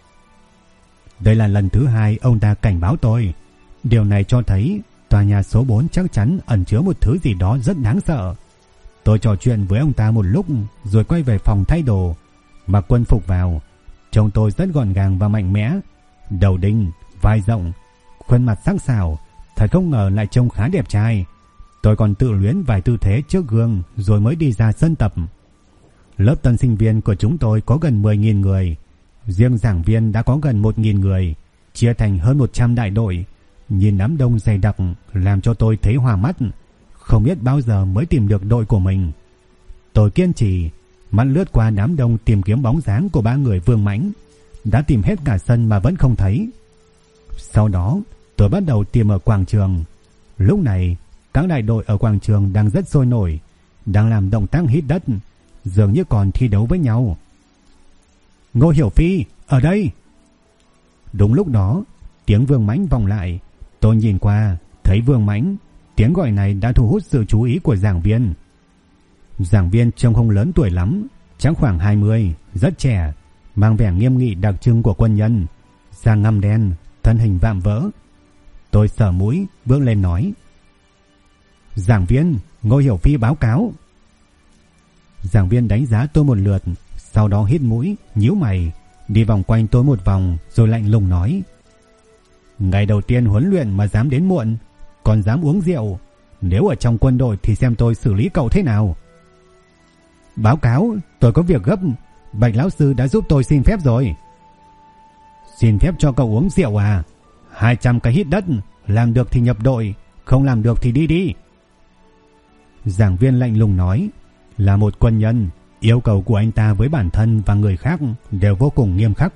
Đây là lần thứ 2 ông ta cảnh báo tôi. Điều này cho thấy tòa nhà số 4 chắc chắn ẩn chứa một thứ gì đó rất đáng sợ. Tôi trò chuyện với ông ta một lúc rồi quay về phòng thay đồ, mặc quân phục vào. Trông tôi rất gọn gàng và mạnh mẽ, đầu đinh, vai rộng, khuôn mặt sắc sảo, thật không ngờ lại trông khá đẹp trai. Tôi còn tự luyện vài tư thế trước gương rồi mới đi ra sân tập. Lớp tân sinh viên của chúng tôi có gần 10.000 người, riêng giảng viên đã có gần 1.000 người, chia thành hơn 100 đại đội. Nhìn đám đông dày đặc làm cho tôi thấy hoa mắt, không biết bao giờ mới tìm được đội của mình. Tôi kiên trì, mắt lướt qua đám đông tìm kiếm bóng dáng của 3 người vương mãnh, đã tìm hết cả sân mà vẫn không thấy. Sau đó tôi bắt đầu tìm ở quảng trường. Lúc này các đại đội ở quảng trường đang rất sôi nổi, đang làm động tác hít đất, dường như còn thi đấu với nhau. Ngô Hiểu Phi, ở đây! Đúng lúc đó, tiếng Vương Mãnh vọng lại. Tôi nhìn qua, thấy Vương Mãnh. Tiếng gọi này đã thu hút sự chú ý của giảng viên. Giảng viên trông không lớn tuổi lắm, chắc khoảng 20, rất trẻ, mang vẻ nghiêm nghị đặc trưng của quân nhân, da ngăm đen, thân hình vạm vỡ. Tôi sờ mũi, bước lên nói: Giảng viên, Ngô Hiểu Phi báo cáo. Giảng viên đánh giá tôi một lượt, sau đó hít mũi, nhíu mày, đi vòng quanh tôi một vòng rồi lạnh lùng nói: Ngày đầu tiên huấn luyện mà dám đến muộn, còn dám uống rượu, nếu ở trong quân đội thì xem tôi xử lý cậu thế nào. Báo cáo, tôi có việc gấp, Bạch lão sư đã giúp tôi xin phép rồi. Xin phép cho cậu uống rượu à? 200 cái hít đất, làm được thì nhập đội, không làm được thì đi đi. Giảng viên lạnh lùng nói. Là một quân nhân, yêu cầu của anh ta với bản thân và người khác đều vô cùng nghiêm khắc.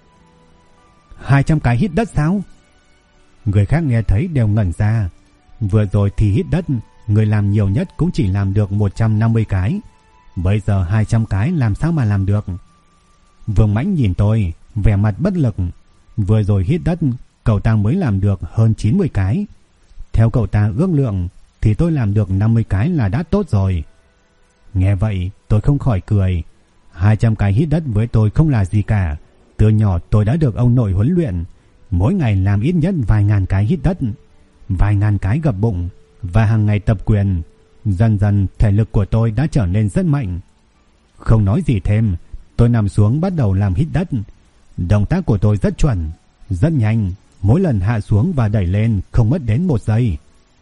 200 cái hít đất sao? Người khác nghe thấy đều ngẩn ra. Vừa rồi thì hít đất, người làm nhiều nhất cũng chỉ làm được 150 cái. Bây giờ 200 cái làm sao mà làm được? Vương Mãnh nhìn tôi, vẻ mặt bất lực. Vừa rồi hít đất, cậu ta mới làm được hơn 90 cái. Theo cậu ta ước lượng thì tôi làm được 50 cái là đã tốt rồi. Nghe vậy tôi không khỏi cười. 200 cái hít đất với tôi không là gì cả. Từ nhỏ tôi đã được ông nội huấn luyện, mỗi ngày làm ít nhất vài ngàn cái hít đất, vài ngàn cái gập bụng, và hàng ngày tập quyền. Dần dần thể lực của tôi đã trở nên rất mạnh. Không nói gì thêm, tôi nằm xuống bắt đầu làm hít đất. Động tác của tôi rất chuẩn, rất nhanh, mỗi lần hạ xuống và đẩy lên không mất đến 1 giây.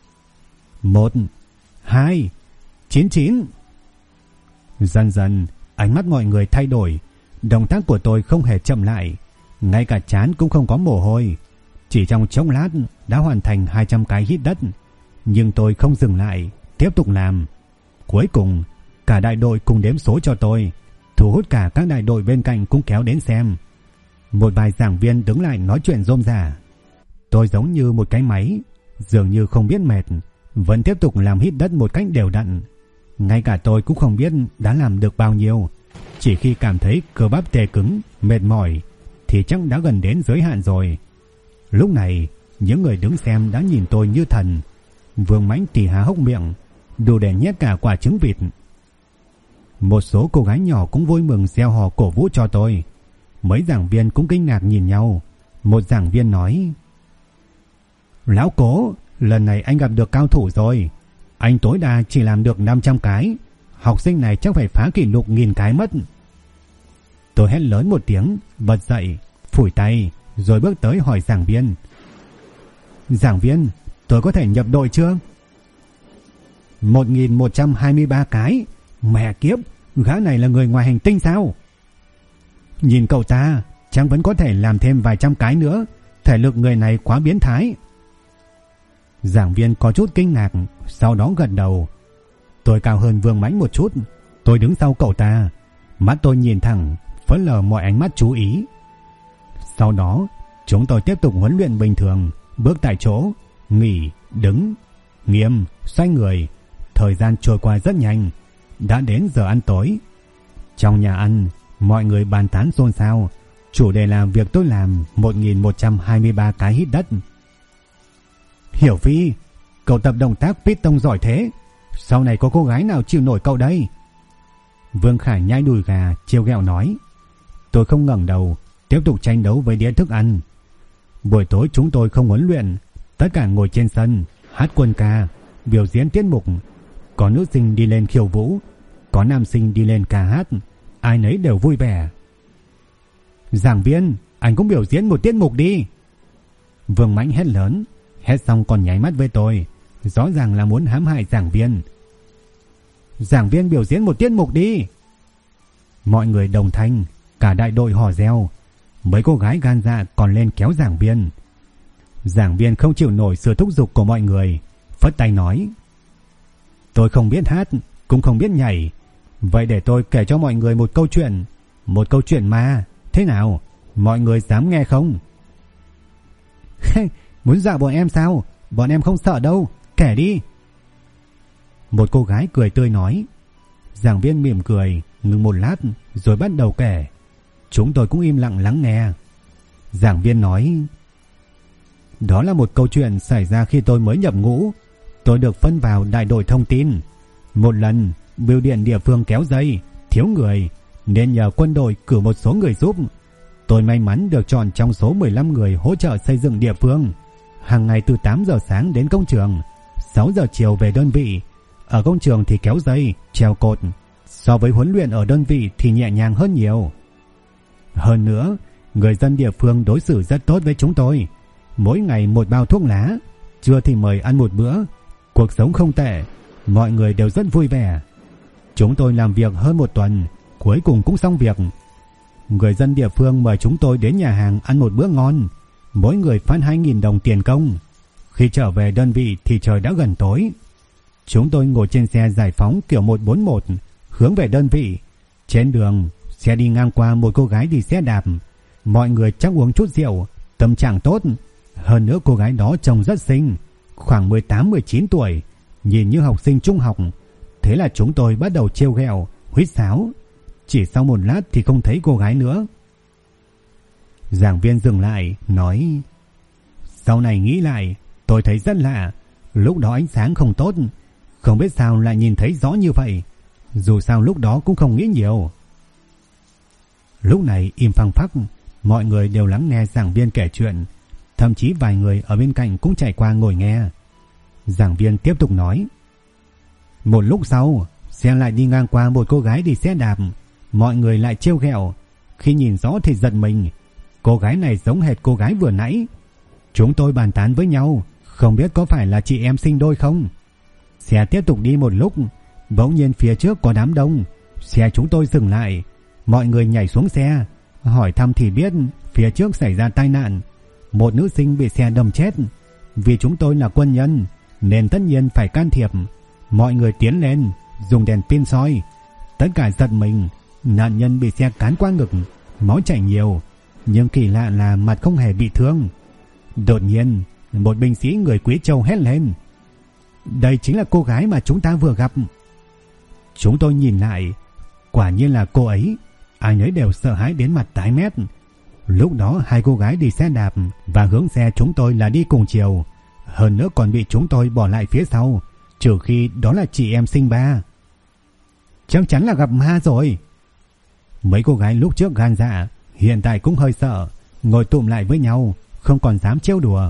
1, 2, 99. Dần dần ánh mắt mọi người thay đổi. Động tác của tôi không hề chậm lại, ngay cả trán cũng không có mồ hôi. Chỉ trong chốc lát đã hoàn thành 200 cái hít đất. Nhưng tôi không dừng lại, tiếp tục làm. Cuối cùng cả đại đội cùng đếm số cho tôi, thu hút cả các đại đội bên cạnh cũng kéo đến xem. Một vài giảng viên đứng lại nói chuyện rôm rả. Tôi giống như một cái máy, dường như không biết mệt, vẫn tiếp tục làm hít đất một cách đều đặn. Ngay cả tôi cũng không biết đã làm được bao nhiêu. Chỉ khi cảm thấy cơ bắp tê cứng, mệt mỏi thì chắc đã gần đến giới hạn rồi. Lúc này những người đứng xem đã nhìn tôi như thần. Vương Mãnh thì há hốc miệng, đủ để nhét cả quả trứng vịt. Một số cô gái nhỏ cũng vui mừng reo hò cổ vũ cho tôi. Mấy giảng viên cũng kinh ngạc nhìn nhau. Một giảng viên nói: Lão Cố, lần này anh gặp được cao thủ rồi. Anh tối đa chỉ làm được 500 cái. Học sinh này chắc phải phá kỷ lục 1000 cái mất. Tôi hét lớn một tiếng, bật dậy, phủi tay, rồi bước tới hỏi giảng viên: Giảng viên, tôi có thể nhập đội chưa? 1123 cái. Mẹ kiếp, gã này là người ngoài hành tinh sao? Nhìn cậu ta, chắc vẫn có thể làm thêm vài trăm cái nữa. Thể lực người này quá biến thái. Giảng viên có chút kinh ngạc, sau đó gật đầu. Tôi cao hơn Vương Mãnh một chút. Tôi đứng sau cậu ta, mắt tôi nhìn thẳng, phớt lờ mọi ánh mắt chú ý. Sau đó chúng tôi tiếp tục huấn luyện bình thường, bước tại chỗ, nghỉ, đứng, nghiêm, xoay người. Thời gian trôi qua rất nhanh. Đã đến giờ ăn tối. Trong nhà ăn, mọi người bàn tán xôn xao. Chủ đề là việc tôi làm 1123 cái hít đất. Hiểu Phi, cậu tập động tác piston giỏi thế, sau này có cô gái nào chịu nổi cậu đây? Vương Khải nhai đùi gà trêu ghẹo nói. Tôi không ngẩng đầu, tiếp tục tranh đấu với đĩa thức ăn. Buổi tối chúng tôi không huấn luyện, tất cả ngồi trên sân hát quân ca, biểu diễn tiết mục. Có nữ sinh đi lên khiêu vũ, có nam sinh đi lên ca hát, ai nấy đều vui vẻ. Giảng viên, anh cũng biểu diễn một tiết mục đi. Vương Mãnh hét lớn, hét xong còn nháy mắt với tôi, rõ ràng là muốn hãm hại giảng viên. Giảng viên biểu diễn một tiết mục đi. Mọi người đồng thanh, cả đại đội hò reo. Mấy cô gái gan dạ còn lên kéo giảng viên. Giảng viên không chịu nổi sự thúc giục của mọi người, phất tay nói: Tôi không biết hát, cũng không biết nhảy. Vậy để tôi kể cho mọi người một câu chuyện. Một câu chuyện ma. Thế nào? Mọi người dám nghe không? Muốn dọa bọn em sao? Bọn em không sợ đâu. Kể đi. Một cô gái cười tươi nói: Giảng viên mỉm cười, ngừng một lát rồi bắt đầu kể. Chúng tôi cũng im lặng lắng nghe. Giảng viên nói: Đó là một câu chuyện xảy ra khi tôi mới nhập ngũ. Tôi được phân vào đại đội thông tin. Một lần, bưu điện địa phương kéo dây, thiếu người, nên nhờ quân đội cử một số người giúp. Tôi may mắn được chọn trong số 15 người hỗ trợ xây dựng địa phương. Hàng ngày từ 8 giờ sáng đến công trường, 6 giờ chiều về đơn vị. Ở công trường thì kéo dây, treo cột. So với huấn luyện ở đơn vị thì nhẹ nhàng hơn nhiều. Hơn nữa, người dân địa phương đối xử rất tốt với chúng tôi. Mỗi ngày một bao thuốc lá, trưa thì mời ăn một bữa. Cuộc sống không tệ, mọi người đều rất vui vẻ. Chúng tôi làm việc hơn một tuần, cuối cùng cũng xong việc. Người dân địa phương mời chúng tôi đến nhà hàng ăn một bữa ngon, mỗi người phát 2.000 đồng tiền công. Khi trở về đơn vị thì trời đã gần tối. Chúng tôi ngồi trên xe giải phóng kiểu 141 hướng về đơn vị. Trên đường, xe đi ngang qua một cô gái đi xe đạp. Mọi người chắc uống chút rượu, tâm trạng tốt. Hơn nữa cô gái đó trông rất xinh, khoảng 18-19 tuổi, nhìn như học sinh trung học. Thế là chúng tôi bắt đầu trêu ghẹo, huýt sáo. Chỉ sau một lát thì không thấy cô gái nữa. Giảng viên dừng lại, nói: Sau này nghĩ lại, tôi thấy rất lạ. Lúc đó ánh sáng không tốt, không biết sao lại nhìn thấy rõ như vậy. Dù sao lúc đó cũng không nghĩ nhiều. Lúc này im phăng phắc, mọi người đều lắng nghe giảng viên kể chuyện. Thậm chí vài người ở bên cạnh cũng chạy qua ngồi nghe. Giảng viên tiếp tục nói: Một lúc sau, xe lại đi ngang qua một cô gái đi xe đạp. Mọi người lại trêu ghẹo. Khi nhìn rõ thì giật mình, cô gái này giống hệt cô gái vừa nãy. Chúng tôi bàn tán với nhau, không biết có phải là chị em sinh đôi không. Xe tiếp tục đi một lúc, bỗng nhiên phía trước có đám đông. Xe chúng tôi dừng lại. Mọi người nhảy xuống xe, hỏi thăm thì biết phía trước xảy ra tai nạn. Một nữ sinh bị xe đâm chết. Vì chúng tôi là quân nhân nên tất nhiên phải can thiệp. Mọi người tiến lên, dùng đèn pin soi. Tất cả giật mình. Nạn nhân bị xe cán qua ngực, máu chảy nhiều, nhưng kỳ lạ là mặt không hề bị thương. Đột nhiên, một binh sĩ người Quý Châu hét lên: Đây chính là cô gái mà chúng ta vừa gặp. Chúng tôi nhìn lại, quả nhiên là cô ấy. Ai nấy đều sợ hãi đến mặt tái mét. Lúc đó hai cô gái đi xe đạp và hướng xe chúng tôi là đi cùng chiều. Hơn nữa còn bị chúng tôi bỏ lại phía sau, trừ khi đó là chị em sinh ba. Chắc chắn là gặp ma rồi. Mấy cô gái lúc trước gan dạ, hiện tại cũng hơi sợ, ngồi tụm lại với nhau, không còn dám trêu đùa.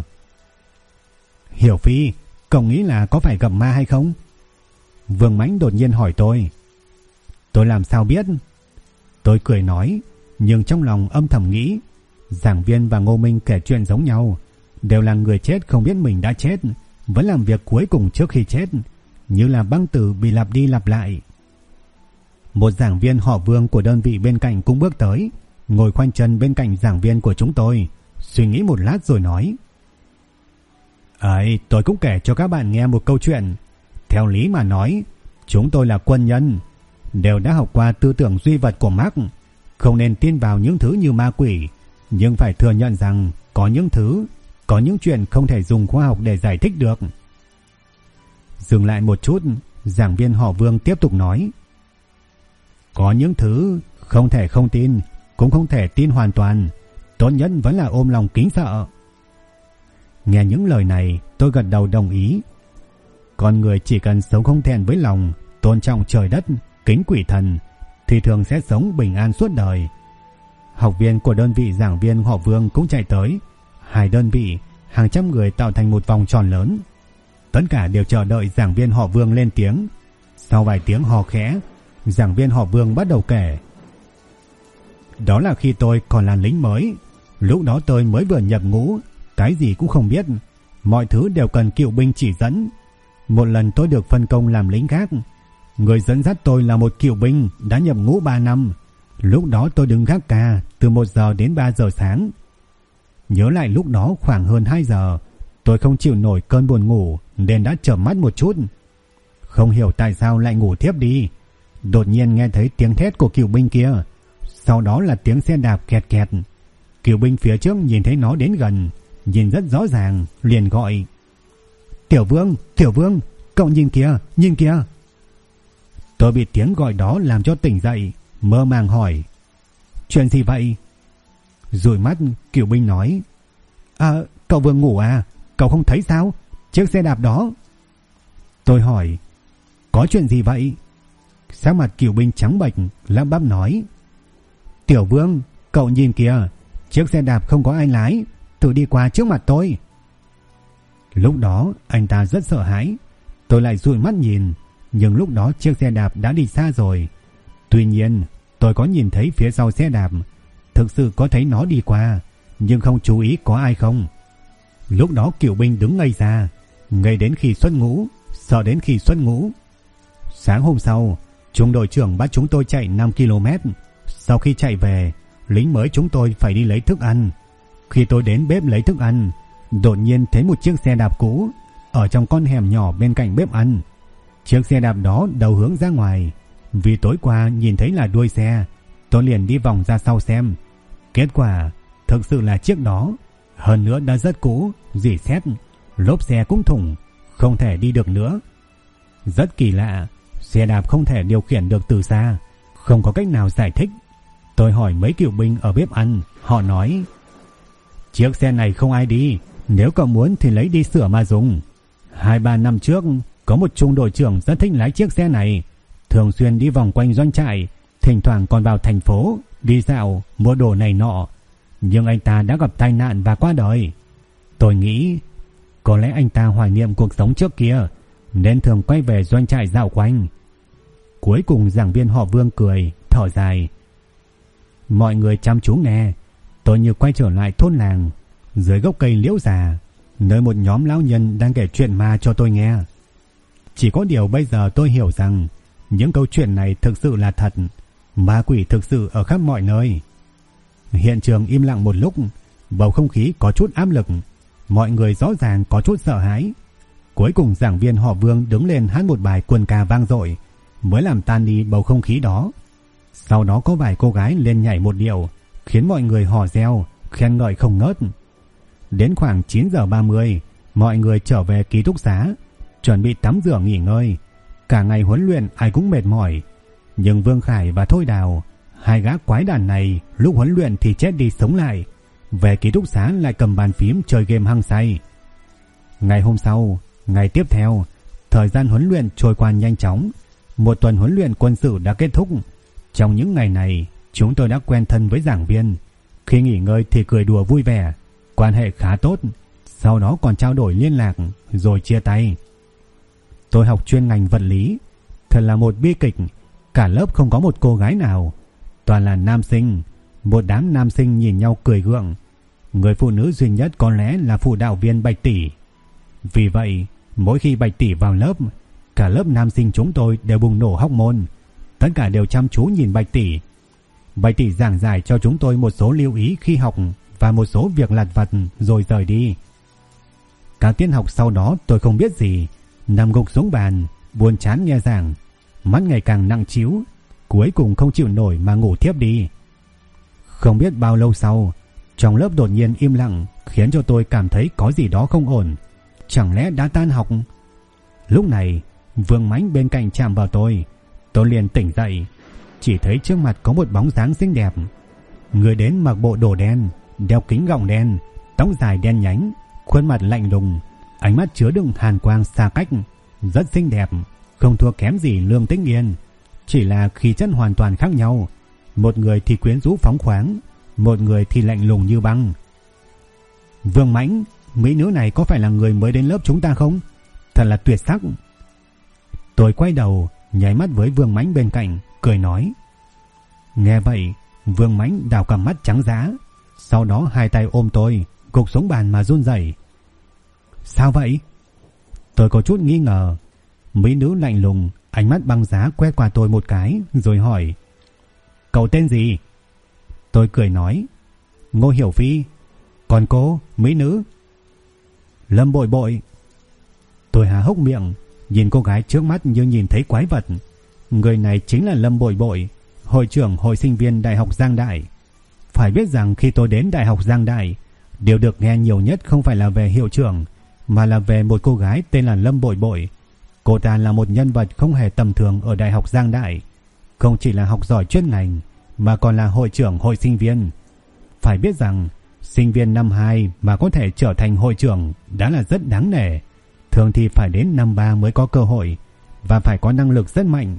Hiểu Phi, cậu nghĩ là có phải gặp ma hay không? Vương Mãnh đột nhiên hỏi tôi. Tôi làm sao biết? Tôi cười nói, nhưng trong lòng âm thầm nghĩ, giảng viên và Ngô Minh kể chuyện giống nhau, đều là người chết không biết mình đã chết, vẫn làm việc cuối cùng trước khi chết, như là băng tử bị lặp đi lặp lại. Một giảng viên họ Vương của đơn vị bên cạnh cũng bước tới, ngồi khoanh chân bên cạnh giảng viên của chúng tôi, suy nghĩ một lát rồi nói: tôi cũng kể cho các bạn nghe một câu chuyện. Theo lý mà nói, chúng tôi là quân nhân, đều đã học qua tư tưởng duy vật của Marx, không nên tin vào những thứ như ma quỷ, nhưng phải thừa nhận rằng có những chuyện không thể dùng khoa học để giải thích được. Dừng lại một chút, giảng viên họ Vương tiếp tục nói: Có những thứ không thể không tin, cũng không thể tin hoàn toàn, tốt nhất vẫn là ôm lòng kính sợ. Nghe những lời này, tôi gật đầu đồng ý. Con người chỉ cần sống không thẹn với lòng, tôn trọng trời đất, kính quỷ thần, thì thường sẽ sống bình an suốt đời. Học viên của đơn vị giảng viên họ Vương cũng chạy tới. Hai đơn vị, hàng trăm người tạo thành một vòng tròn lớn. Tất cả đều chờ đợi giảng viên họ Vương lên tiếng. Sau vài tiếng hò khẽ, giảng viên họ Vương bắt đầu kể. Đó là khi tôi còn là lính mới. Lúc đó tôi mới vừa nhập ngũ, cái gì cũng không biết, mọi thứ đều cần cựu binh chỉ dẫn. Một lần tôi được phân công làm lính gác. Người dẫn dắt tôi là một cựu binh đã nhập ngũ 3 năm. Lúc đó tôi đứng gác ca từ 1 giờ đến 3 giờ sáng. Nhớ lại lúc đó khoảng hơn 2 giờ, tôi không chịu nổi cơn buồn ngủ nên đã chợp mắt một chút. Không hiểu tại sao lại ngủ thiếp đi. Đột nhiên nghe thấy tiếng thét của cựu binh kia, sau đó là tiếng xe đạp kẹt kẹt. Cựu binh phía trước nhìn thấy nó đến gần, nhìn rất rõ ràng, liền gọi: Tiểu Vương, cậu nhìn kìa, nhìn kìa. Tôi bị tiếng gọi đó làm cho tỉnh dậy, mơ màng hỏi: Chuyện gì vậy? Dụi mắt, Kiều Binh nói: Cậu vừa ngủ à? Cậu không thấy sao? Chiếc xe đạp đó. Tôi hỏi: Có chuyện gì vậy? Sắc mặt Kiều Binh trắng bệch, lắp bắp nói: Tiểu Vương, cậu nhìn kìa, chiếc xe đạp không có ai lái, tự đi qua trước mặt tôi. Lúc đó anh ta rất sợ hãi. Tôi lại dụi mắt nhìn, nhưng lúc đó chiếc xe đạp đã đi xa rồi. Tuy nhiên tôi có nhìn thấy phía sau xe đạp, thực sự có thấy nó đi qua, nhưng không chú ý có ai không. Lúc đó Kiều Binh đứng ngây ra, ngây đến khi xuất ngũ, sợ đến khi xuất ngũ. Sáng hôm sau, trung đội trưởng bắt chúng tôi chạy 5 km. Sau khi chạy về, lính mới chúng tôi phải đi lấy thức ăn. Khi tôi đến bếp lấy thức ăn, đột nhiên thấy một chiếc xe đạp cũ ở trong con hẻm nhỏ bên cạnh bếp ăn. Chiếc xe đạp đó đầu hướng ra ngoài. Vì tối qua nhìn thấy là đuôi xe, tôi liền đi vòng ra sau xem. Kết quả thực sự là chiếc đó, hơn nữa đã rất cũ, rỉ sét, lốp xe cũng thủng, không thể đi được nữa. Rất kỳ lạ, xe đạp không thể điều khiển được từ xa, không có cách nào giải thích. Tôi hỏi mấy cựu binh ở bếp ăn, họ nói: Chiếc xe này không ai đi, nếu cậu muốn thì lấy đi sửa mà dùng. 2-3 năm trước, có một trung đội trưởng rất thích lái chiếc xe này, thường xuyên đi vòng quanh doanh trại, thỉnh thoảng còn vào thành phố, đi dạo, mua đồ này nọ. Nhưng anh ta đã gặp tai nạn và qua đời. Tôi nghĩ có lẽ anh ta hoài niệm cuộc sống trước kia, nên thường quay về doanh trại dạo quanh. Cuối cùng giảng viên họ Vương cười, thở dài. Mọi người chăm chú nghe. Tôi như quay trở lại thôn làng, dưới gốc cây liễu già, nơi một nhóm lão nhân đang kể chuyện ma cho tôi nghe. Chỉ có điều bây giờ tôi hiểu rằng những câu chuyện này thực sự là thật. Ma quỷ thực sự ở khắp mọi nơi. Hiện trường im lặng một lúc, bầu không khí có chút áp lực, mọi người rõ ràng có chút sợ hãi. Cuối cùng giảng viên họ Vương đứng lên hát một bài quân ca vang dội, mới làm tan đi bầu không khí đó. Sau đó có vài cô gái lên nhảy một điệu, khiến mọi người hò reo, khen ngợi không ngớt. Đến khoảng 9:30, mọi người trở về ký túc xá, chuẩn bị tắm rửa nghỉ ngơi. Cả ngày huấn luyện ai cũng mệt mỏi, nhưng Vương Khải và Thôi Đào, hai gã quái đản này, lúc huấn luyện thì chết đi sống lại, về ký túc xá lại cầm bàn phím chơi game hăng say. Ngày hôm sau, ngày tiếp theo, thời gian huấn luyện trôi qua nhanh chóng. Một tuần huấn luyện quân sự đã kết thúc. Trong những ngày này, chúng tôi đã quen thân với giảng viên. Khi nghỉ ngơi thì cười đùa vui vẻ, quan hệ khá tốt. Sau đó còn trao đổi liên lạc, rồi chia tay. Tôi học chuyên ngành vật lý, thật là một bi kịch. Cả lớp không có một cô gái nào, toàn là nam sinh. Một đám nam sinh nhìn nhau cười gượng. Người phụ nữ duy nhất có lẽ là phụ đạo viên Bạch Tỷ. Vì vậy, mỗi khi Bạch Tỷ vào lớp, cả lớp nam sinh chúng tôi đều bùng nổ hóc môn. Tất cả đều chăm chú nhìn Bạch Tỷ. Bạch Tỷ giảng giải cho chúng tôi một số lưu ý khi học và một số việc lặt vặt rồi rời đi. Các tiết học sau đó tôi không biết gì, nằm gục xuống bàn, buồn chán nghe giảng, mắt ngày càng nặng trĩu, cuối cùng không chịu nổi mà ngủ thiếp đi. Không biết bao lâu sau, trong lớp đột nhiên im lặng, khiến cho tôi cảm thấy có gì đó không ổn. Chẳng lẽ đã tan học? Lúc này, Vương Mãnh bên cạnh chạm vào tôi liền tỉnh dậy, chỉ thấy trước mặt có một bóng dáng xinh đẹp. Người đến mặc bộ đồ đen, đeo kính gọng đen, tóc dài đen nhánh, khuôn mặt lạnh lùng, ánh mắt chứa đựng hàn quang xa cách, rất xinh đẹp, không thua kém gì Lương Tĩnh Yên, chỉ là khí chất hoàn toàn khác nhau. Một người thì quyến rũ phóng khoáng, một người thì lạnh lùng như băng. Vương Mãnh, mỹ nữ này có phải là người mới đến lớp chúng ta không? Thật là tuyệt sắc. Tôi quay đầu, nháy mắt với Vương Mãnh bên cạnh, cười nói. Nghe vậy, Vương Mãnh đào cặp mắt trắng dã, sau đó hai tay ôm tôi, gục xuống bàn mà run rẩy. Sao vậy? Tôi có chút nghi ngờ. Mỹ nữ lạnh lùng, ánh mắt băng giá quét qua tôi một cái, rồi hỏi. Cậu tên gì? Tôi cười nói. Ngô Hiểu Phi. Còn cô, mỹ nữ? Lâm Bội Bội. Tôi há hốc miệng, nhìn cô gái trước mắt như nhìn thấy quái vật. Người này chính là Lâm Bội Bội, hội trưởng hội sinh viên Đại học Giang Đại. Phải biết rằng khi tôi đến Đại học Giang Đại, điều được nghe nhiều nhất không phải là về hiệu trưởng, mà là về một cô gái tên là Lâm Bội Bội. Cô ta là một nhân vật không hề tầm thường ở Đại học Giang Đại. Không chỉ là học giỏi chuyên ngành mà còn là hội trưởng hội sinh viên. Phải biết rằng sinh viên năm 2 mà có thể trở thành hội trưởng đã là rất đáng nể. Thường thì phải đến năm 3 mới có cơ hội và phải có năng lực rất mạnh.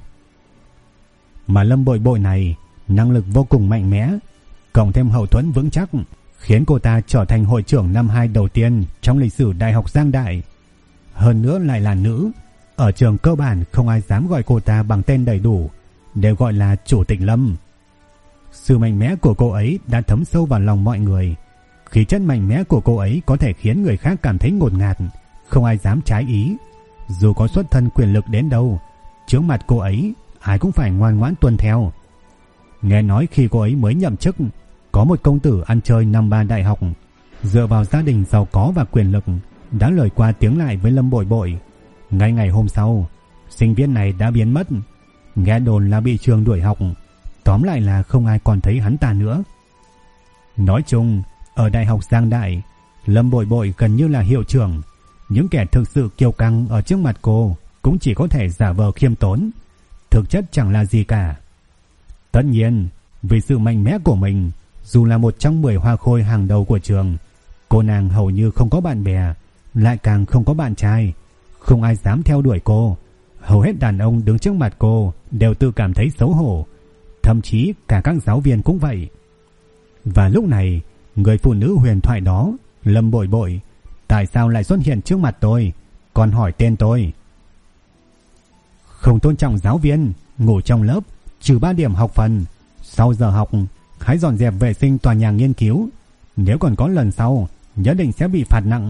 Mà Lâm Bội Bội này năng lực vô cùng mạnh mẽ, cộng thêm hậu thuẫn vững chắc, khiến cô ta trở thành hội trưởng năm 2 đầu tiên trong lịch sử Đại học Giang Đại. Hơn nữa lại là nữ, ở trường cơ bản không ai dám gọi cô ta bằng tên đầy đủ, đều gọi là Chủ tịch Lâm. Sự mạnh mẽ của cô ấy đã thấm sâu vào lòng mọi người. Khí chất mạnh mẽ của cô ấy có thể khiến người khác cảm thấy ngột ngạt, không ai dám trái ý. Dù có xuất thân quyền lực đến đâu, trước mặt cô ấy ai cũng phải ngoan ngoãn tuân theo. Nghe nói khi cô ấy mới nhậm chức, có một công tử ăn chơi năm 3 đại học, dựa vào gia đình giàu có và quyền lực, đã lời qua tiếng lại với Lâm Bội Bội. Ngay ngày hôm sau, sinh viên này đã biến mất, nghe đồn là bị trường đuổi học, tóm lại là không ai còn thấy hắn ta nữa. Nói chung, ở Đại học Giang Đại, Lâm Bội Bội gần như là hiệu trưởng. Những kẻ thực sự kiêu căng ở trước mặt cô cũng chỉ có thể giả vờ khiêm tốn, thực chất chẳng là gì cả. Tất nhiên, vì sự mạnh mẽ của mình, dù là một trong 10 hoa khôi hàng đầu của trường, cô nàng hầu như không có bạn bè, lại càng không có bạn trai. Không ai dám theo đuổi cô. Hầu hết đàn ông đứng trước mặt cô đều tự cảm thấy xấu hổ, thậm chí cả các giáo viên cũng vậy. Và lúc này, người phụ nữ huyền thoại đó, Lâm Bội Bội, tại sao lại xuất hiện trước mặt tôi, còn hỏi tên tôi? Không tôn trọng giáo viên, ngủ trong lớp, trừ 3 điểm học phần. Sau giờ học, hãy dọn dẹp vệ sinh tòa nhà nghiên cứu. Nếu còn có lần sau, nhất định sẽ bị phạt nặng.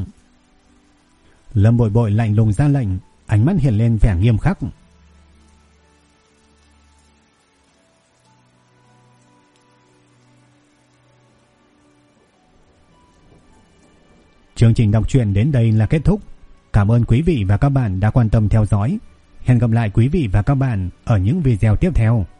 Lâm Bội Bội lạnh lùng ra lệnh, ánh mắt hiện lên vẻ nghiêm khắc. Chương trình đọc truyện đến đây là kết thúc. Cảm ơn quý vị và các bạn đã quan tâm theo dõi. Hẹn gặp lại quý vị và các bạn ở những video tiếp theo.